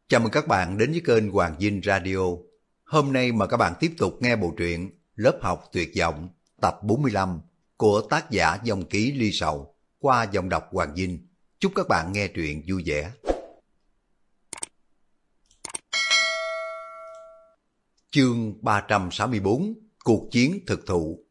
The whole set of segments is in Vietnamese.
Chào mừng các bạn đến với kênh Hoàng Dinh Radio. Hôm nay mời các bạn tiếp tục nghe bộ truyện Lớp học tuyệt vọng tập 45 của tác giả Dòng Ký Ly Sầu qua giọng đọc Hoàng Dinh. Chúc các bạn nghe truyện vui vẻ. Chương 364: Cuộc chiến thực thụ.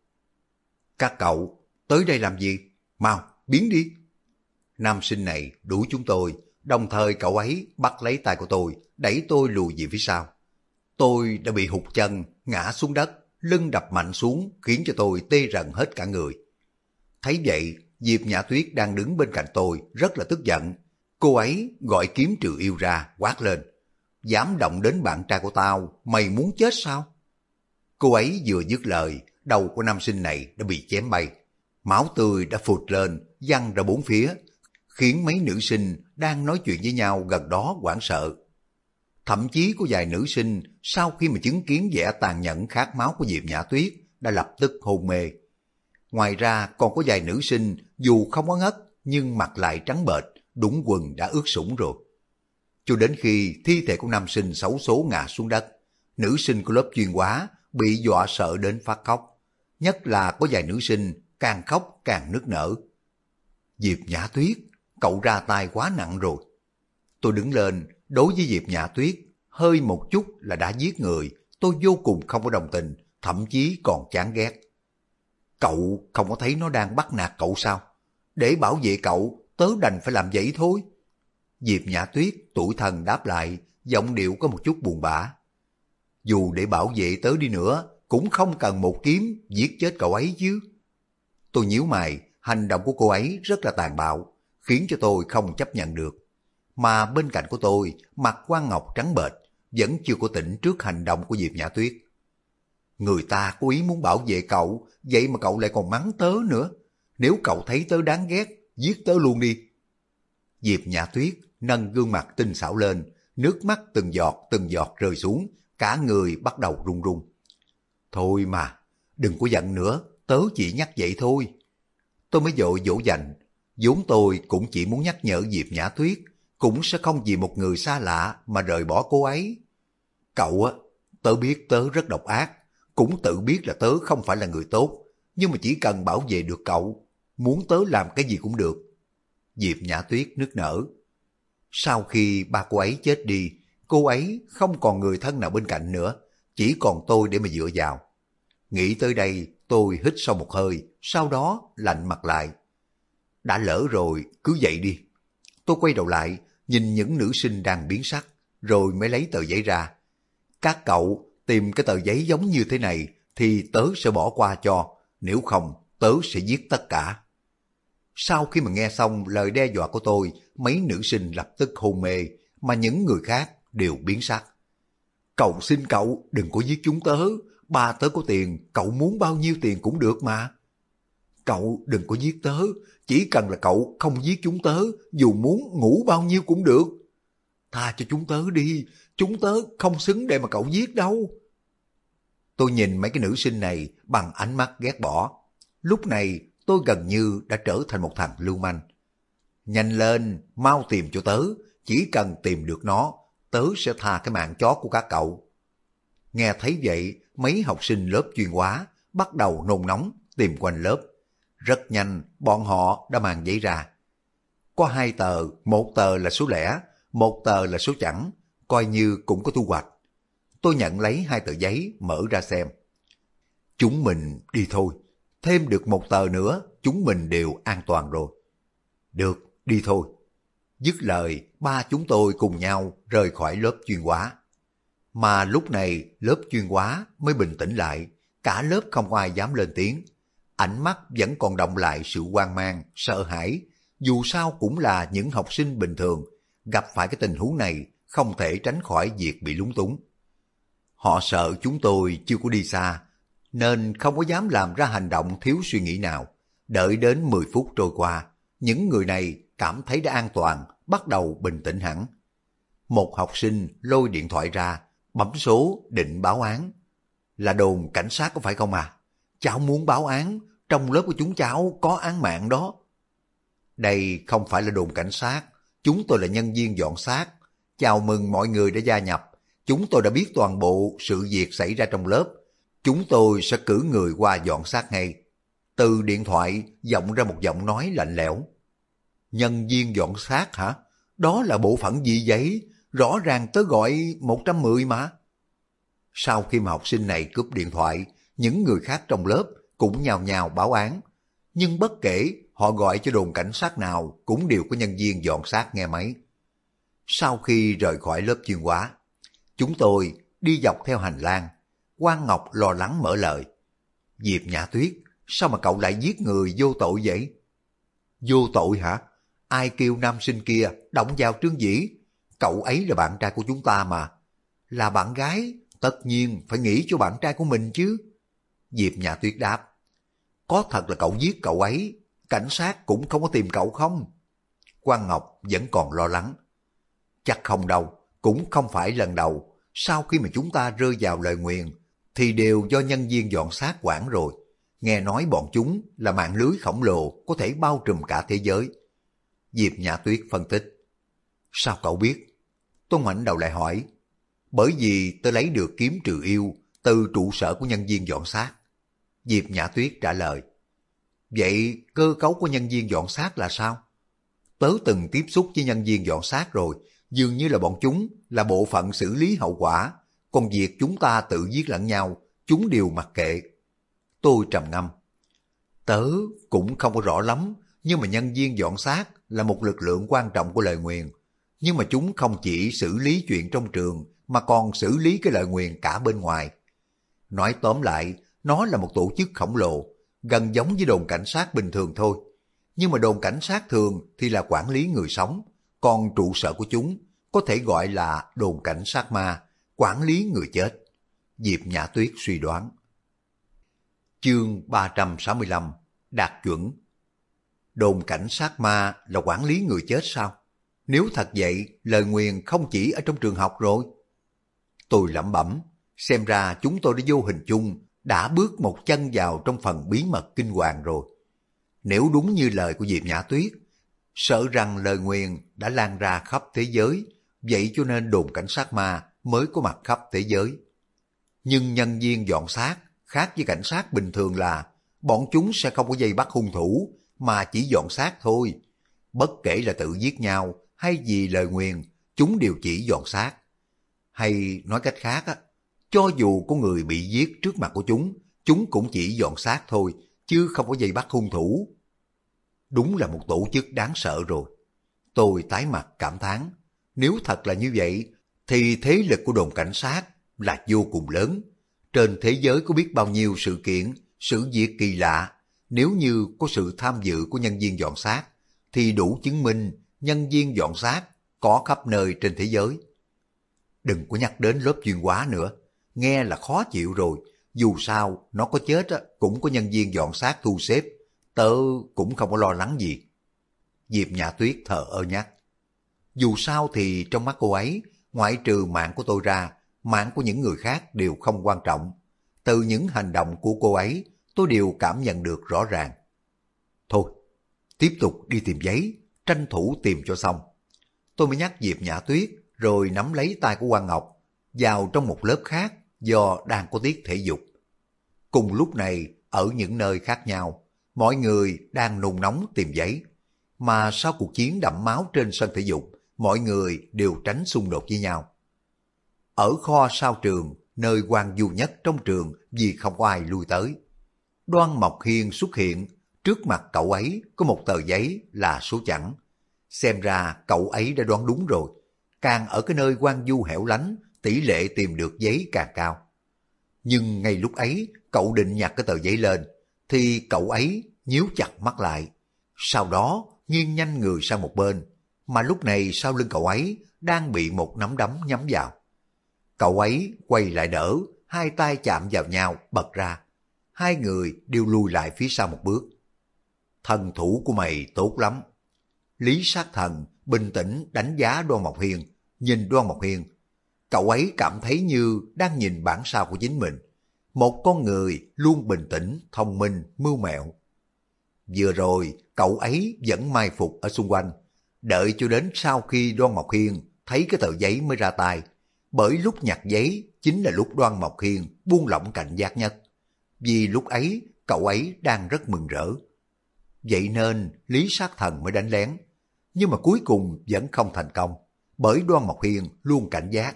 Các cậu tới đây làm gì? Mau, biến đi! Nam sinh này đuổi chúng tôi, đồng thời cậu ấy bắt lấy tay của tôi, đẩy tôi lùi về phía sau. Tôi đã bị hụt chân, ngã xuống đất, lưng đập mạnh xuống khiến cho tôi tê rần hết cả người. Thấy vậy, Diệp Nhã Tuyết đang đứng bên cạnh tôi rất là tức giận. Cô ấy gọi Kiếm Trừ Yêu ra, quát lên: dám động đến bạn trai của tao, mày muốn chết sao? Cô ấy vừa dứt lời, đầu của nam sinh này đã bị chém bay. Máu tươi đã phụt lên, văng ra bốn phía, khiến mấy nữ sinh đang nói chuyện với nhau gần đó hoảng sợ. Thậm chí có vài nữ sinh sau khi mà chứng kiến vẻ tàn nhẫn khát máu của Diệp Nhã Tuyết đã lập tức hôn mê. Ngoài ra còn có vài nữ sinh dù không có ngất nhưng mặt lại trắng bệch, đúng quần đã ướt sũng rồi. Cho đến khi thi thể của nam sinh xấu số ngã xuống đất, nữ sinh của lớp chuyên hóa bị dọa sợ đến phát khóc. Nhất là có vài nữ sinh càng khóc càng nức nở. Diệp Nhã Tuyết, cậu ra tay quá nặng rồi. Tôi đứng lên, đối với Diệp Nhã Tuyết, hơi một chút là đã giết người, tôi vô cùng không có đồng tình, thậm chí còn chán ghét. Cậu không có thấy nó đang bắt nạt cậu sao? Để bảo vệ cậu, tớ đành phải làm vậy thôi. Diệp Nhã Tuyết tủi thân đáp lại, giọng điệu có một chút buồn bã. Dù để bảo vệ tớ đi nữa, cũng không cần một kiếm giết chết cậu ấy chứ. Tôi nhíu mày, hành động của cô ấy rất là tàn bạo, khiến cho tôi không chấp nhận được. Mà bên cạnh của tôi, mặt Quan Ngọc trắng bệch, vẫn chưa có tỉnh trước hành động của Diệp Nhã Tuyết. Người ta cố ý muốn bảo vệ cậu, vậy mà cậu lại còn mắng tớ nữa. Nếu cậu thấy tớ đáng ghét, giết tớ luôn đi. Diệp Nhã Tuyết nâng gương mặt tinh xảo lên, nước mắt từng giọt rơi xuống, cả người bắt đầu run run. Thôi mà, đừng có giận nữa, tớ chỉ nhắc vậy thôi. Tôi mới vội dỗ dành, vốn tôi cũng chỉ muốn nhắc nhở Diệp Nhã Tuyết, cũng sẽ không vì một người xa lạ mà rời bỏ cô ấy. Cậu á, tớ biết tớ rất độc ác, cũng tự biết là tớ không phải là người tốt, nhưng mà chỉ cần bảo vệ được cậu, muốn tớ làm cái gì cũng được. Diệp Nhã Tuyết nức nở. Sau khi ba cô ấy chết đi, cô ấy không còn người thân nào bên cạnh nữa, chỉ còn tôi để mà dựa vào. Nghĩ tới đây, tôi hít sâu một hơi, sau đó lạnh mặt lại. Đã lỡ rồi, cứ vậy đi. Tôi quay đầu lại, nhìn những nữ sinh đang biến sắc, rồi mới lấy tờ giấy ra. Các cậu tìm cái tờ giấy giống như thế này thì tớ sẽ bỏ qua cho, nếu không tớ sẽ giết tất cả. Sau khi mà nghe xong lời đe dọa của tôi, mấy nữ sinh lập tức hôn mê, mà những người khác đều biến sắc. Cậu xin cậu đừng có giết chúng tớ, ba tớ có tiền, cậu muốn bao nhiêu tiền cũng được mà. Cậu đừng có giết tớ, chỉ cần là cậu không giết chúng tớ, dù muốn ngủ bao nhiêu cũng được. Tha cho chúng tớ đi, chúng tớ không xứng để mà cậu giết đâu. Tôi nhìn mấy cái nữ sinh này bằng ánh mắt ghét bỏ. Lúc này tôi gần như đã trở thành một thằng lưu manh. Nhanh lên, mau tìm cho tớ, chỉ cần tìm được nó, tớ sẽ tha cái mạng chó của các cậu. Nghe thấy vậy, mấy học sinh lớp chuyên hóa bắt đầu nôn nóng tìm quanh lớp. Rất nhanh, bọn họ đã mang giấy ra. Có hai tờ, một tờ là số lẻ, một tờ là số chẵn, coi như cũng có thu hoạch. Tôi nhận lấy hai tờ giấy, mở ra xem. Chúng mình đi thôi, thêm được một tờ nữa, chúng mình đều an toàn rồi. Được, đi thôi. Dứt lời, ba chúng tôi cùng nhau rời khỏi lớp chuyên hóa. Mà lúc này, lớp chuyên hóa mới bình tĩnh lại, cả lớp không ai dám lên tiếng. Ánh mắt vẫn còn đọng lại sự hoang mang, sợ hãi, dù sao cũng là những học sinh bình thường, gặp phải cái tình huống này không thể tránh khỏi việc bị lúng túng. Họ sợ chúng tôi chưa có đi xa, nên không có dám làm ra hành động thiếu suy nghĩ nào. Đợi đến 10 phút trôi qua, những người này cảm thấy đã an toàn, bắt đầu bình tĩnh hẳn. Một học sinh lôi điện thoại ra, bấm số định báo án. Là đồn cảnh sát có phải không à? Cháu muốn báo án, trong lớp của chúng cháu có án mạng đó. Đây không phải là đồn cảnh sát, chúng tôi là nhân viên dọn xác. Chào mừng mọi người đã gia nhập. Chúng tôi đã biết toàn bộ sự việc xảy ra trong lớp. Chúng tôi sẽ cử người qua dọn xác ngay. Từ điện thoại vọng ra một giọng nói lạnh lẽo. Nhân viên dọn xác hả? Đó là bộ phận gì vậy? Rõ ràng tớ gọi 110 mà. Sau khi mà học sinh này cúp điện thoại, những người khác trong lớp cũng nhào nhào báo án. Nhưng bất kể họ gọi cho đồn cảnh sát nào cũng đều có nhân viên dọn xác nghe máy. Sau khi rời khỏi lớp chuyên hóa, chúng tôi đi dọc theo hành lang. Quang Ngọc lo lắng mở lời. Diệp Nhã Tuyết, sao mà cậu lại giết người vô tội vậy? Vô tội hả? Ai kêu nam sinh kia động vào Trương Dĩ? Cậu ấy là bạn trai của chúng ta mà. Là bạn gái, tất nhiên phải nghĩ cho bạn trai của mình chứ. Diệp Nhã Tuyết đáp. Có thật là cậu giết cậu ấy, cảnh sát cũng không có tìm cậu không? Quang Ngọc vẫn còn lo lắng. Chắc không đâu, cũng không phải lần đầu. Sau khi mà chúng ta rơi vào lời nguyền, thì đều do nhân viên dọn xác quản rồi. Nghe nói bọn chúng là mạng lưới khổng lồ có thể bao trùm cả thế giới. Diệp Nhã Tuyết phân tích. Sao cậu biết? Tôn Mạnh đầu lại hỏi. Bởi vì tôi lấy được kiếm trừ yêu từ trụ sở của nhân viên dọn xác. Diệp Nhã Tuyết trả lời. Vậy cơ cấu của nhân viên dọn xác là sao? Tớ từng tiếp xúc với nhân viên dọn xác rồi, dường như là bọn chúng là bộ phận xử lý hậu quả, còn việc chúng ta tự giết lẫn nhau, chúng đều mặc kệ. Tôi trầm ngâm. Tớ cũng không có rõ lắm, nhưng mà nhân viên dọn xác là một lực lượng quan trọng của lời nguyền. Nhưng mà chúng không chỉ xử lý chuyện trong trường, mà còn xử lý cái lời nguyền cả bên ngoài. Nói tóm lại, nó là một tổ chức khổng lồ, gần giống với đồn cảnh sát bình thường thôi. Nhưng mà đồn cảnh sát thường thì là quản lý người sống, còn trụ sở của chúng có thể gọi là đồn cảnh sát ma, quản lý người chết. Diệp Nhã Tuyết suy đoán. Chương 365, đạt chuẩn. Đồn cảnh sát ma là quản lý người chết sao? Nếu thật vậy, lời nguyền không chỉ ở trong trường học rồi. Tôi lẩm bẩm, xem ra chúng tôi đã vô hình chung đã bước một chân vào trong phần bí mật kinh hoàng rồi. Nếu đúng như lời của Diệp Nhã Tuyết, sợ rằng lời nguyền đã lan ra khắp thế giới, vậy cho nên đồn cảnh sát ma mới có mặt khắp thế giới. Nhưng nhân viên dọn xác khác với cảnh sát bình thường là bọn chúng sẽ không có dây bắt hung thủ, mà chỉ dọn xác thôi. Bất kể là tự giết nhau hay vì lời nguyền, chúng đều chỉ dọn xác. Hay nói cách khác, cho dù có người bị giết trước mặt của chúng cũng chỉ dọn xác thôi, chứ không có dây bắt hung thủ. Đúng là một tổ chức đáng sợ rồi. Tôi tái mặt cảm thán. Nếu thật là như vậy, thì thế lực của đồn cảnh sát là vô cùng lớn. Trên thế giới có biết bao nhiêu sự kiện, sự việc kỳ lạ. Nếu như có sự tham dự của nhân viên dọn xác, thì đủ chứng minh nhân viên dọn xác có khắp nơi trên thế giới. Đừng có nhắc đến lớp chuyên hóa nữa, nghe là khó chịu rồi. Dù sao, nó có chết cũng có nhân viên dọn xác thu xếp, tớ cũng không có lo lắng gì. Diệp Nhã Tuyết thờ ơ nhắc. Dù sao thì trong mắt cô ấy, ngoại trừ mạng của tôi ra, mạng của những người khác đều không quan trọng. Từ những hành động của cô ấy, tôi đều cảm nhận được rõ ràng. Thôi, tiếp tục đi tìm giấy, tranh thủ tìm cho xong. Tôi mới nhắc Diệp Nhã Tuyết, rồi nắm lấy tay của Quang Ngọc, vào trong một lớp khác do đang có tiết thể dục. Cùng lúc này, ở những nơi khác nhau, mọi người đang nôn nóng tìm giấy. Mà sau cuộc chiến đẫm máu trên sân thể dục, mọi người đều tránh xung đột với nhau. Ở kho sau trường, nơi hoang vu nhất trong trường vì không có ai lui tới, Đoan Mộc Hiên xuất hiện. Trước mặt cậu ấy có một tờ giấy là số chẵn. Xem ra cậu ấy đã đoán đúng rồi. Càng ở cái nơi hoang vu hẻo lánh, tỷ lệ tìm được giấy càng cao. Nhưng ngay lúc ấy, cậu định nhặt cái tờ giấy lên, thì cậu ấy nhíu chặt mắt lại. Sau đó nghiêng nhanh người sang một bên, mà lúc này sau lưng cậu ấy đang bị một nắm đấm nhắm vào. Cậu ấy quay lại đỡ, hai tay chạm vào nhau bật ra. Hai người đều lùi lại phía sau một bước. Thần thủ của mày tốt lắm. Lý Sát Thần bình tĩnh đánh giá Đoan Mộc Hiên. Nhìn Đoan Mộc Hiên, cậu ấy cảm thấy như đang nhìn bản sao của chính mình. Một con người luôn bình tĩnh, thông minh, mưu mẹo. Vừa rồi cậu ấy vẫn mai phục ở xung quanh, đợi cho đến sau khi Đoan Mộc Hiên thấy cái tờ giấy mới ra tay, bởi lúc nhặt giấy chính là lúc Đoan Mộc Hiên buông lỏng cảnh giác nhất. Vì lúc ấy cậu ấy đang rất mừng rỡ. Vậy nên Lý Sát Thần mới đánh lén, nhưng mà cuối cùng vẫn không thành công, bởi Đoan Mộc Hiên luôn cảnh giác.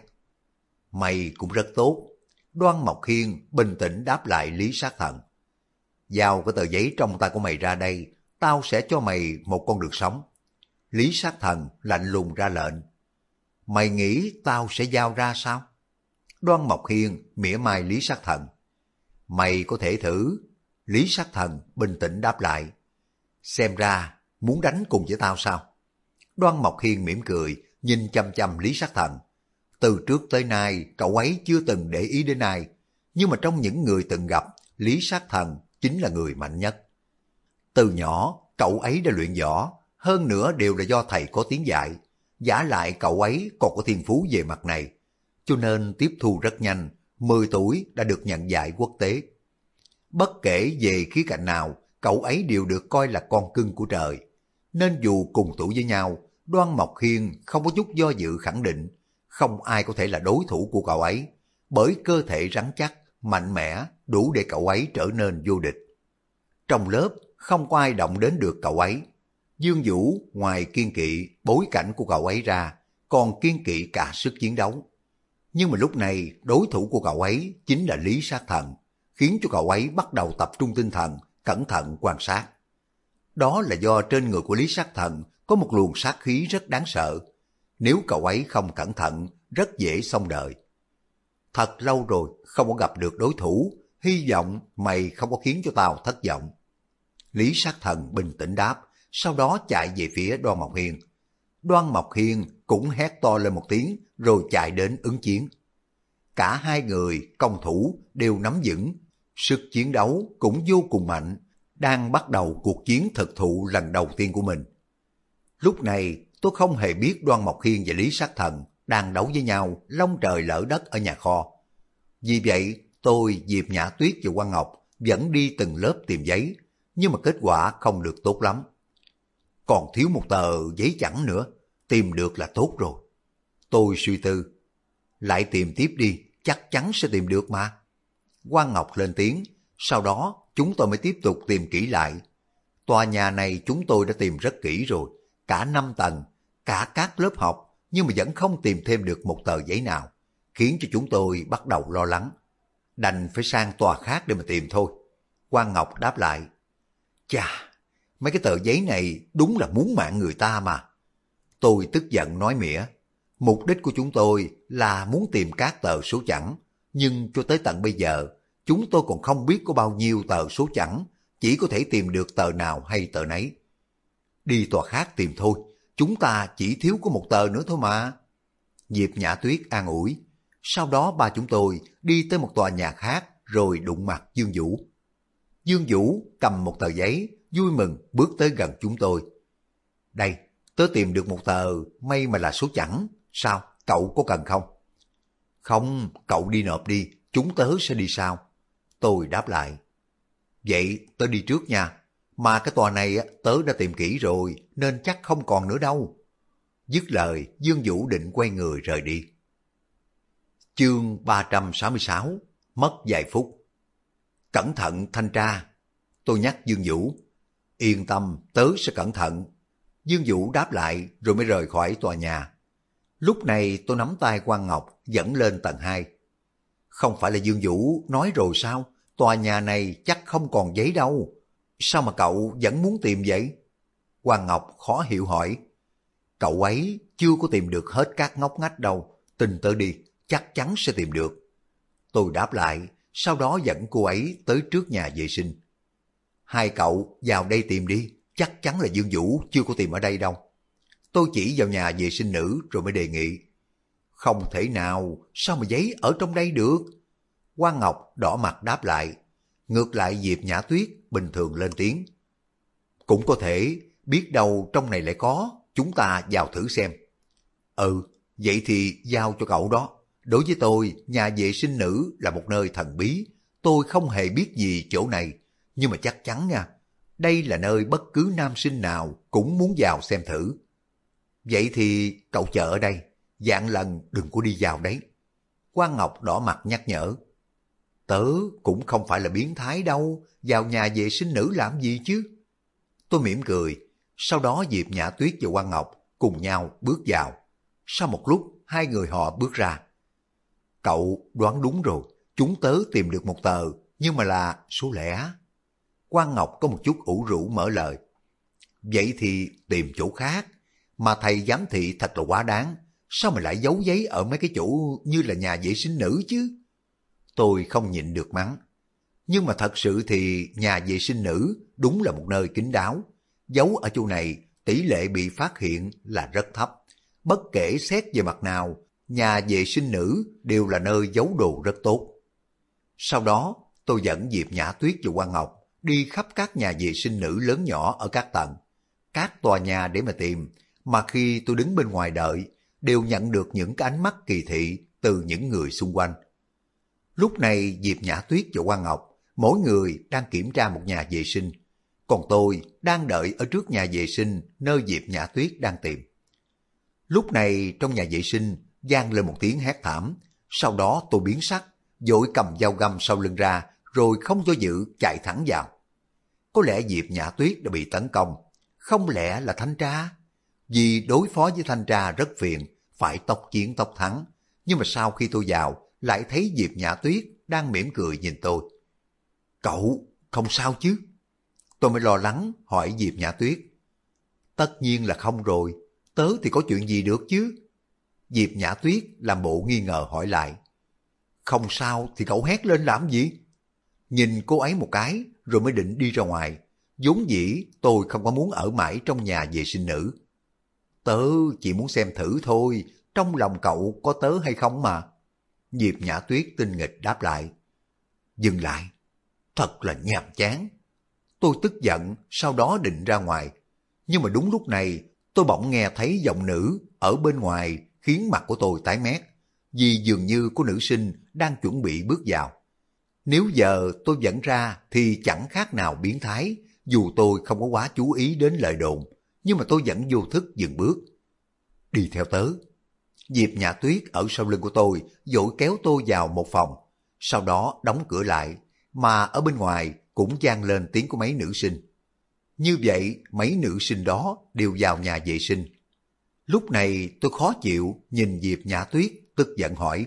Mày cũng rất tốt. Đoan Mộc Hiên bình tĩnh đáp lại Lý Sát Thần. Giao cái tờ giấy trong tay của mày ra đây, tao sẽ cho mày một con đường sống. Lý Sát Thần lạnh lùng ra lệnh. Mày nghĩ tao sẽ giao ra sao? Đoan Mộc Hiên mỉa mai Lý Sát Thần. Mày có thể thử. Lý Sát Thần bình tĩnh đáp lại. Xem ra muốn đánh cùng với tao sao? Đoan Mộc Hiên mỉm cười, nhìn chăm chăm Lý Sát Thần. Từ trước tới nay cậu ấy chưa từng để ý đến ai, nhưng mà trong những người từng gặp, Lý Sát Thần chính là người mạnh nhất. Từ nhỏ cậu ấy đã luyện võ, hơn nữa đều là do thầy có tiếng dạy. Giả lại cậu ấy còn có thiên phú về mặt này, cho nên tiếp thu rất nhanh, 10 tuổi đã được nhận giải quốc tế. Bất kể về khía cạnh nào, cậu ấy đều được coi là con cưng của trời. Nên dù cùng tuổi với nhau, Đoan Mộc Hiên không có chút do dự khẳng định, không ai có thể là đối thủ của cậu ấy, bởi cơ thể rắn chắc, mạnh mẽ, đủ để cậu ấy trở nên vô địch. Trong lớp, không có ai động đến được cậu ấy. Dương Vũ ngoài kiên kỵ bối cảnh của cậu ấy ra, còn kiên kỵ cả sức chiến đấu. Nhưng mà lúc này, đối thủ của cậu ấy chính là Lý Sát Thần, khiến cho cậu ấy bắt đầu tập trung tinh thần, cẩn thận quan sát. Đó là do trên người của Lý Sát Thần có một luồng sát khí rất đáng sợ. Nếu cậu ấy không cẩn thận, rất dễ xong đời. Thật lâu rồi không có gặp được đối thủ, hy vọng mày không có khiến cho tao thất vọng. Lý Sát Thần bình tĩnh đáp, sau đó chạy về phía Đoan Mộc Hiên. Đoan Mộc Hiên cũng hét to lên một tiếng rồi chạy đến ứng chiến. Cả hai người công thủ đều nắm vững, sức chiến đấu cũng vô cùng mạnh, đang bắt đầu cuộc chiến thực thụ lần đầu tiên của mình. Lúc này tôi không hề biết Đoan Mộc Hiên và Lý Sát Thần đang đấu với nhau long trời lỡ đất ở nhà kho. Vì vậy tôi, Diệp Nhã Tuyết và Quang Ngọc vẫn đi từng lớp tìm giấy, nhưng mà kết quả không được tốt lắm. Còn thiếu một tờ giấy chẳng nữa, tìm được là tốt rồi. Tôi suy tư, lại tìm tiếp đi, chắc chắn sẽ tìm được mà. Quang Ngọc lên tiếng, sau đó chúng tôi mới tiếp tục tìm kỹ lại. Tòa nhà này chúng tôi đã tìm rất kỹ rồi, cả 5 tầng, cả các lớp học, nhưng mà vẫn không tìm thêm được một tờ giấy nào, khiến cho chúng tôi bắt đầu lo lắng. Đành phải sang tòa khác để mà tìm thôi. Quang Ngọc đáp lại, chà, mấy cái tờ giấy này đúng là muốn mạng người ta mà. Tôi tức giận nói mỉa, mục đích của chúng tôi là muốn tìm các tờ số chẵn, nhưng cho tới tận bây giờ, chúng tôi còn không biết có bao nhiêu tờ số chẵn, chỉ có thể tìm được tờ nào hay tờ nấy. Đi tòa khác tìm thôi, chúng ta chỉ thiếu có một tờ nữa thôi mà. Diệp Nhã Tuyết an ủi. Sau đó ba chúng tôi đi tới một tòa nhà khác rồi đụng mặt Dương Vũ. Dương Vũ cầm một tờ giấy, vui mừng bước tới gần chúng tôi. Đây, tớ tìm được một tờ, may mà là số chẵn. Sao, cậu có cần không? Không, cậu đi nộp đi, chúng tớ sẽ đi sau. Tôi đáp lại. Vậy tớ đi trước nha, mà cái tòa này tớ đã tìm kỹ rồi nên chắc không còn nữa đâu. Dứt lời, Dương Vũ định quay người rời đi. Chương 366, mất vài phút. Cẩn thận thanh tra. Tôi nhắc Dương Vũ. Yên tâm, tớ sẽ cẩn thận. Dương Vũ đáp lại rồi mới rời khỏi tòa nhà. Lúc này tôi nắm tay Quang Ngọc dẫn lên tầng 2. Không phải là Dương Vũ nói rồi sao? Tòa nhà này chắc không còn giấy đâu. Sao mà cậu vẫn muốn tìm vậy? Quang Ngọc khó hiểu hỏi. Cậu ấy chưa có tìm được hết các ngóc ngách đâu. Tin tớ đi, chắc chắn sẽ tìm được. Tôi đáp lại, sau đó dẫn cô ấy tới trước nhà vệ sinh. Hai cậu vào đây tìm đi, chắc chắn là Dương Vũ chưa có tìm ở đây đâu. Tôi chỉ vào nhà vệ sinh nữ rồi mới đề nghị. Không thể nào, sao mà giấy ở trong đây được? Quang Ngọc đỏ mặt đáp lại. Ngược lại Diệp Nhã Tuyết bình thường lên tiếng. Cũng có thể, biết đâu trong này lại có, chúng ta vào thử xem. Ừ, vậy thì giao cho cậu đó. Đối với tôi, nhà vệ sinh nữ là một nơi thần bí. Tôi không hề biết gì chỗ này, nhưng mà chắc chắn nha, đây là nơi bất cứ nam sinh nào cũng muốn vào xem thử. Vậy thì cậu chờ ở đây, vạn lần đừng có đi vào đấy. Quan Ngọc đỏ mặt nhắc nhở. Tớ cũng không phải là biến thái đâu, vào nhà vệ sinh nữ làm gì chứ? Tôi mỉm cười, sau đó Diệp Nhã Tuyết và Quan Ngọc cùng nhau bước vào. Sau một lúc, hai người họ bước ra. Cậu đoán đúng rồi, chúng tớ tìm được một tờ, nhưng mà là số lẻ. Quan Ngọc có một chút ủ rũ mở lời. Vậy thì tìm chỗ khác, mà thầy giám thị thật là quá đáng, sao mà lại giấu giấy ở mấy cái chỗ như là nhà vệ sinh nữ chứ? Tôi không nhịn được mắng. Nhưng mà thật sự thì nhà vệ sinh nữ đúng là một nơi kín đáo. Giấu ở chỗ này, tỷ lệ bị phát hiện là rất thấp. Bất kể xét về mặt nào, nhà vệ sinh nữ đều là nơi giấu đồ rất tốt. Sau đó, tôi dẫn Diệp Nhã Tuyết và Quan Ngọc đi khắp các nhà vệ sinh nữ lớn nhỏ ở các tầng, các tòa nhà để mà tìm, mà khi tôi đứng bên ngoài đợi, đều nhận được những cái ánh mắt kỳ thị từ những người xung quanh. Lúc này Diệp Nhã Tuyết và Quan Ngọc, mỗi người đang kiểm tra một nhà vệ sinh, còn tôi đang đợi ở trước nhà vệ sinh nơi Diệp Nhã Tuyết đang tìm. Lúc này trong nhà vệ sinh vang lên một tiếng hét thảm, sau đó tôi biến sắc, vội cầm dao găm sau lưng ra, rồi không do dự chạy thẳng vào. Có lẽ Diệp Nhã Tuyết đã bị tấn công, không lẽ là thanh tra? Vì đối phó với thanh tra rất phiền, phải tốc chiến tốc thắng. Nhưng mà sau khi tôi vào, lại thấy Diệp Nhã Tuyết đang mỉm cười nhìn tôi. Cậu, không sao chứ? Tôi mới lo lắng hỏi Diệp Nhã Tuyết. Tất nhiên là không rồi, tớ thì có chuyện gì được chứ? Diệp Nhã Tuyết làm bộ nghi ngờ hỏi lại. Không sao thì cậu hét lên làm gì? Nhìn cô ấy một cái rồi mới định đi ra ngoài. Vốn dĩ tôi không có muốn ở mãi trong nhà vệ sinh nữ. Tớ chỉ muốn xem thử thôi, trong lòng cậu có tớ hay không mà. Diệp Nhã Tuyết tinh nghịch đáp lại. Dừng lại, thật là nhàm chán. Tôi tức giận, sau đó định ra ngoài. Nhưng mà đúng lúc này, tôi bỗng nghe thấy giọng nữ ở bên ngoài khiến mặt của tôi tái mét. Vì dường như có nữ sinh đang chuẩn bị bước vào. Nếu giờ tôi dẫn ra thì chẳng khác nào biến thái, dù tôi không có quá chú ý đến lời đồn, nhưng mà tôi vẫn vô thức dừng bước. Đi theo tớ. Diệp Nhã Tuyết ở sau lưng của tôi vội kéo tôi vào một phòng, sau đó đóng cửa lại, mà ở bên ngoài cũng vang lên tiếng của mấy nữ sinh. Như vậy mấy nữ sinh đó đều vào nhà vệ sinh. Lúc này tôi khó chịu nhìn Diệp Nhã Tuyết tức giận hỏi.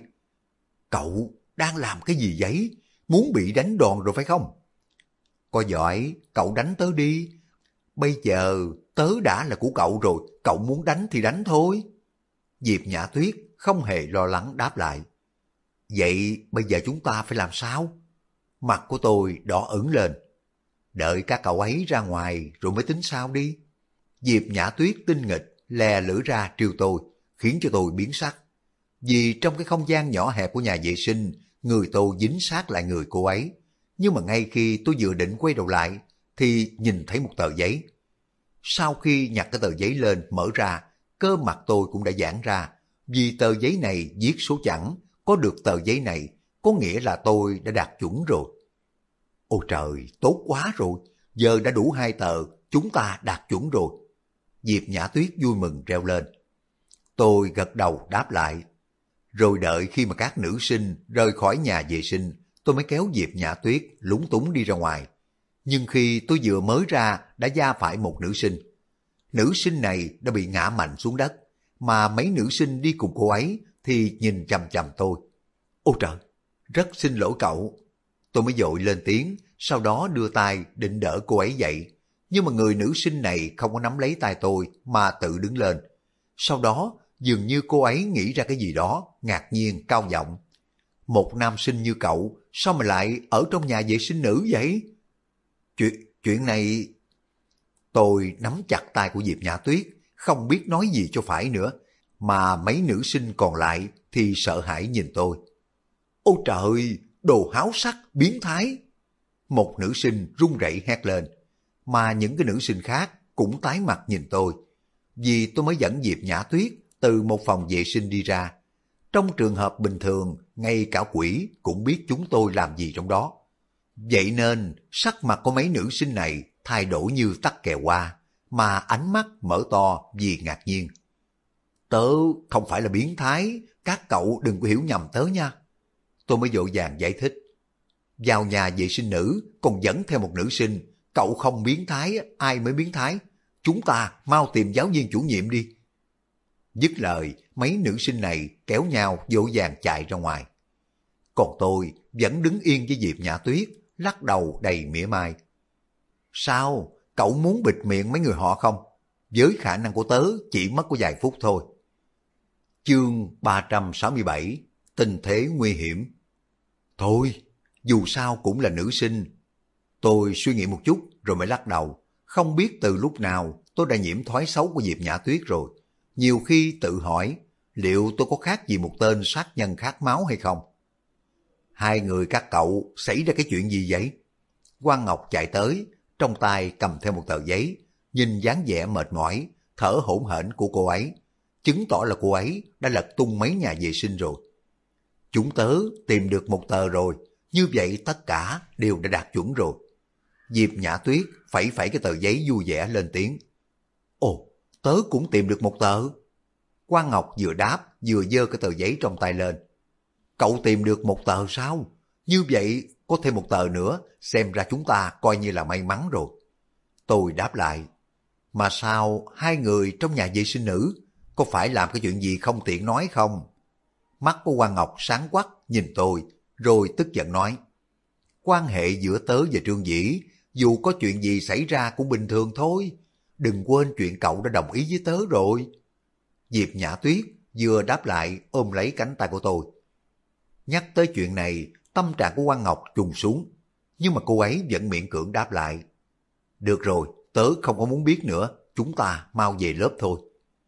Cậu đang làm cái gì vậy? Muốn bị đánh đòn rồi phải không? Có giỏi, cậu đánh tớ đi. Bây giờ tớ đã là của cậu rồi, cậu muốn đánh thì đánh thôi. Diệp Nhã Tuyết không hề lo lắng đáp lại. Vậy bây giờ chúng ta phải làm sao? Mặt của tôi đỏ ửng lên. Đợi các cậu ấy ra ngoài rồi mới tính sao đi. Diệp Nhã Tuyết tinh nghịch lè lưỡi ra trêu tôi, khiến cho tôi biến sắc. Vì trong cái không gian nhỏ hẹp của nhà vệ sinh, người tôi dính sát lại người cô ấy. Nhưng mà ngay khi tôi vừa định quay đầu lại, thì nhìn thấy một tờ giấy. Sau khi nhặt cái tờ giấy lên mở ra, cơ mặt tôi cũng đã giãn ra. Vì tờ giấy này viết số chẵn, có được tờ giấy này, có nghĩa là tôi đã đạt chuẩn rồi. Ôi trời, tốt quá rồi, giờ đã đủ 2 tờ, chúng ta đạt chuẩn rồi. Diệp Nhã Tuyết vui mừng reo lên. Tôi gật đầu đáp lại. Rồi đợi khi mà các nữ sinh rời khỏi nhà vệ sinh, tôi mới kéo Diệp Nhã Tuyết lúng túng đi ra ngoài. Nhưng khi tôi vừa mới ra đã va phải một nữ sinh. Nữ sinh này đã bị ngã mạnh xuống đất, mà mấy nữ sinh đi cùng cô ấy thì nhìn chằm chằm tôi. Ôi trời, rất xin lỗi cậu. Tôi mới vội lên tiếng, sau đó đưa tay định đỡ cô ấy dậy. Nhưng mà người nữ sinh này không có nắm lấy tay tôi mà tự đứng lên. Sau đó dường như cô ấy nghĩ ra cái gì đó, ngạc nhiên cao giọng. Một nam sinh như cậu sao mà lại ở trong nhà vệ sinh nữ vậy? Chuyện này... Tôi nắm chặt tay của Diệp Nhã Tuyết, không biết nói gì cho phải nữa, mà mấy nữ sinh còn lại thì sợ hãi nhìn tôi. Ôi trời, đồ háo sắc, biến thái! Một nữ sinh run rẩy hét lên, mà những cái nữ sinh khác cũng tái mặt nhìn tôi, vì tôi mới dẫn Diệp Nhã Tuyết từ một phòng vệ sinh đi ra. Trong trường hợp bình thường, ngay cả quỷ cũng biết chúng tôi làm gì trong đó. Vậy nên sắc mặt của mấy nữ sinh này thay đổi như tắc kè hoa, mà ánh mắt mở to vì ngạc nhiên. Tớ không phải là biến thái, các cậu đừng có hiểu nhầm tớ nha. Tôi mới vội vàng giải thích. Vào nhà vệ sinh nữ còn dẫn theo một nữ sinh, cậu không biến thái, ai mới biến thái? Chúng ta mau tìm giáo viên chủ nhiệm đi. Dứt lời, mấy nữ sinh này kéo nhau vội vàng chạy ra ngoài. Còn tôi vẫn đứng yên với Diệp Nhã Tuyết, lắc đầu đầy mỉa mai. Sao? Cậu muốn bịt miệng mấy người họ không? Với khả năng của tớ chỉ mất có vài phút thôi. Chương 367, tình thế nguy hiểm. Thôi, dù sao cũng là nữ sinh. Tôi suy nghĩ một chút rồi mới lắc đầu. Không biết từ lúc nào tôi đã nhiễm thói xấu của Diệp Nhã Tuyết rồi. Nhiều khi tự hỏi liệu tôi có khác gì một tên sát nhân khát máu hay không? Hai người các cậu xảy ra cái chuyện gì vậy? Quang Ngọc chạy tới, trong tay cầm theo một tờ giấy, nhìn dáng vẻ mệt mỏi, thở hổn hển của cô ấy, chứng tỏ là cô ấy đã lật tung mấy nhà vệ sinh rồi. Chúng tớ tìm được một tờ rồi, như vậy tất cả đều đã đạt chuẩn rồi. Diệp Nhã Tuyết phẩy phẩy cái tờ giấy vui vẻ lên tiếng. Ồ, tớ cũng tìm được một tờ. Quang Ngọc vừa đáp vừa giơ cái tờ giấy trong tay lên. Cậu tìm được một tờ sao? Như vậy có thêm một tờ nữa, xem ra chúng ta coi như là may mắn rồi. Tôi đáp lại. Mà sao hai người trong nhà vệ sinh nữ có phải làm cái chuyện gì không tiện nói không? Mắt của Quang Ngọc sáng quắc nhìn tôi, rồi tức giận nói. Quan hệ giữa tớ và Trương Dĩ, dù có chuyện gì xảy ra cũng bình thường thôi. Đừng quên chuyện cậu đã đồng ý với tớ rồi. Diệp Nhã Tuyết vừa đáp lại ôm lấy cánh tay của tôi. Nhắc tới chuyện này, tâm trạng của Quang Ngọc trùng xuống, nhưng mà cô ấy vẫn miễn cưỡng đáp lại. Được rồi, tớ không có muốn biết nữa, chúng ta mau về lớp thôi.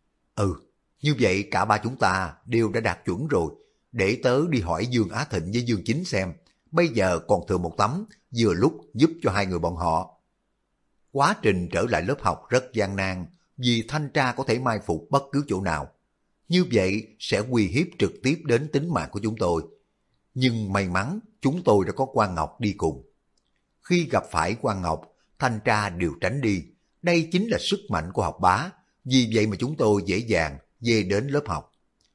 Ừ, như vậy cả ba chúng ta đều đã đạt chuẩn rồi, để tớ đi hỏi Dương Á Thịnh với Dương Chính xem, bây giờ còn thừa một tấm, vừa lúc giúp cho hai người bọn họ. Quá trình trở lại lớp học rất gian nan, vì thanh tra có thể mai phục bất cứ chỗ nào. Như vậy sẽ uy hiếp trực tiếp đến tính mạng của chúng tôi. Nhưng may mắn chúng tôi đã có Quang Ngọc đi cùng. Khi gặp phải Quang Ngọc, thanh tra đều tránh đi. Đây chính là sức mạnh của học bá. Vì vậy mà chúng tôi dễ dàng về đến lớp học.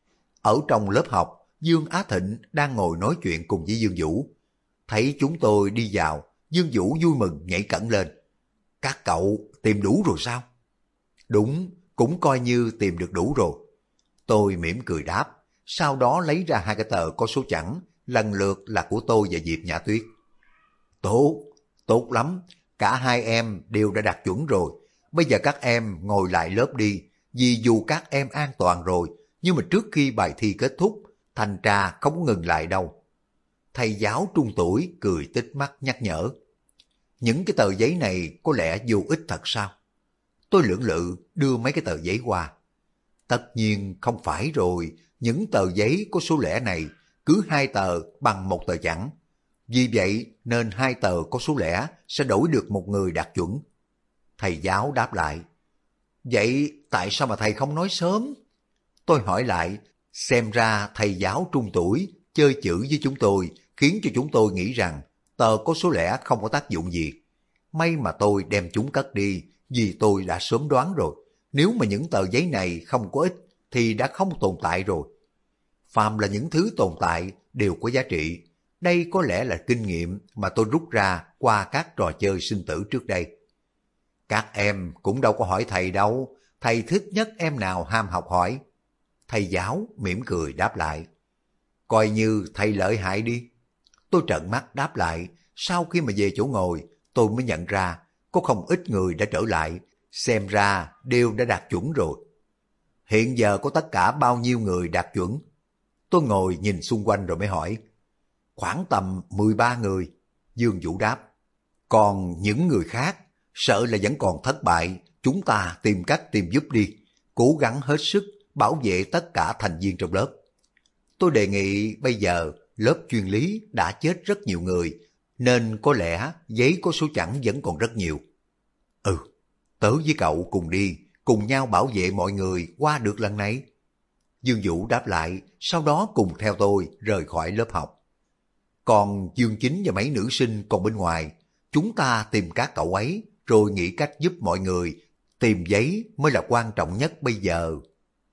Ở trong lớp học, Dương Á Thịnh đang ngồi nói chuyện cùng với Dương Vũ. Thấy chúng tôi đi vào, Dương Vũ vui mừng nhảy cẫng lên. Các cậu tìm đủ rồi sao? Đúng, cũng coi như tìm được đủ rồi. Tôi mỉm cười đáp, sau đó lấy ra hai cái tờ có số chẵn, lần lượt là của tôi và Diệp Nhã Tuyết. Tốt, tốt lắm, cả hai em đều đã đạt chuẩn rồi. Bây giờ các em ngồi lại lớp đi, vì dù các em an toàn rồi, nhưng mà trước khi bài thi kết thúc, thanh tra không có ngừng lại đâu. Thầy giáo trung tuổi cười tít mắt nhắc nhở. Những cái tờ giấy này có lẽ vô ích thật sao? Tôi lưỡng lự đưa mấy cái tờ giấy qua. Tất nhiên không phải rồi, những tờ giấy có số lẻ này, cứ hai tờ bằng một tờ chẵn. Vì vậy nên hai tờ có số lẻ sẽ đổi được một người đạt chuẩn. Thầy giáo đáp lại. Vậy tại sao mà thầy không nói sớm? Tôi hỏi lại, xem ra thầy giáo trung tuổi chơi chữ với chúng tôi khiến cho chúng tôi nghĩ rằng tờ có số lẻ không có tác dụng gì. May mà tôi đem chúng cất đi, vì tôi đã sớm đoán rồi. Nếu mà những tờ giấy này không có ích thì đã không tồn tại rồi. Phàm là những thứ tồn tại đều có giá trị. Đây có lẽ là kinh nghiệm mà tôi rút ra qua các trò chơi sinh tử trước đây. Các em cũng đâu có hỏi thầy đâu, thầy thích nhất em nào ham học hỏi. Thầy giáo mỉm cười đáp lại. Coi như thầy lợi hại đi. Tôi trợn mắt đáp lại, sau khi mà về chỗ ngồi, tôi mới nhận ra có không ít người đã trở lại, xem ra đều đã đạt chuẩn rồi. Hiện giờ có tất cả bao nhiêu người đạt chuẩn? Tôi ngồi nhìn xung quanh rồi mới hỏi. Khoảng tầm 13 người, Dương Vũ đáp. Còn những người khác, sợ là vẫn còn thất bại, chúng ta tìm cách tìm giúp đi, cố gắng hết sức bảo vệ tất cả thành viên trong lớp. Tôi đề nghị bây giờ lớp chuyên lý đã chết rất nhiều người, nên có lẽ giấy có số chẵn vẫn còn rất nhiều. Ừ, tớ với cậu cùng đi, cùng nhau bảo vệ mọi người qua được lần này. Dương Vũ đáp lại, sau đó cùng theo tôi rời khỏi lớp học. Còn Dương Chính và mấy nữ sinh còn bên ngoài, chúng ta tìm các cậu ấy, rồi nghĩ cách giúp mọi người. Tìm giấy mới là quan trọng nhất bây giờ.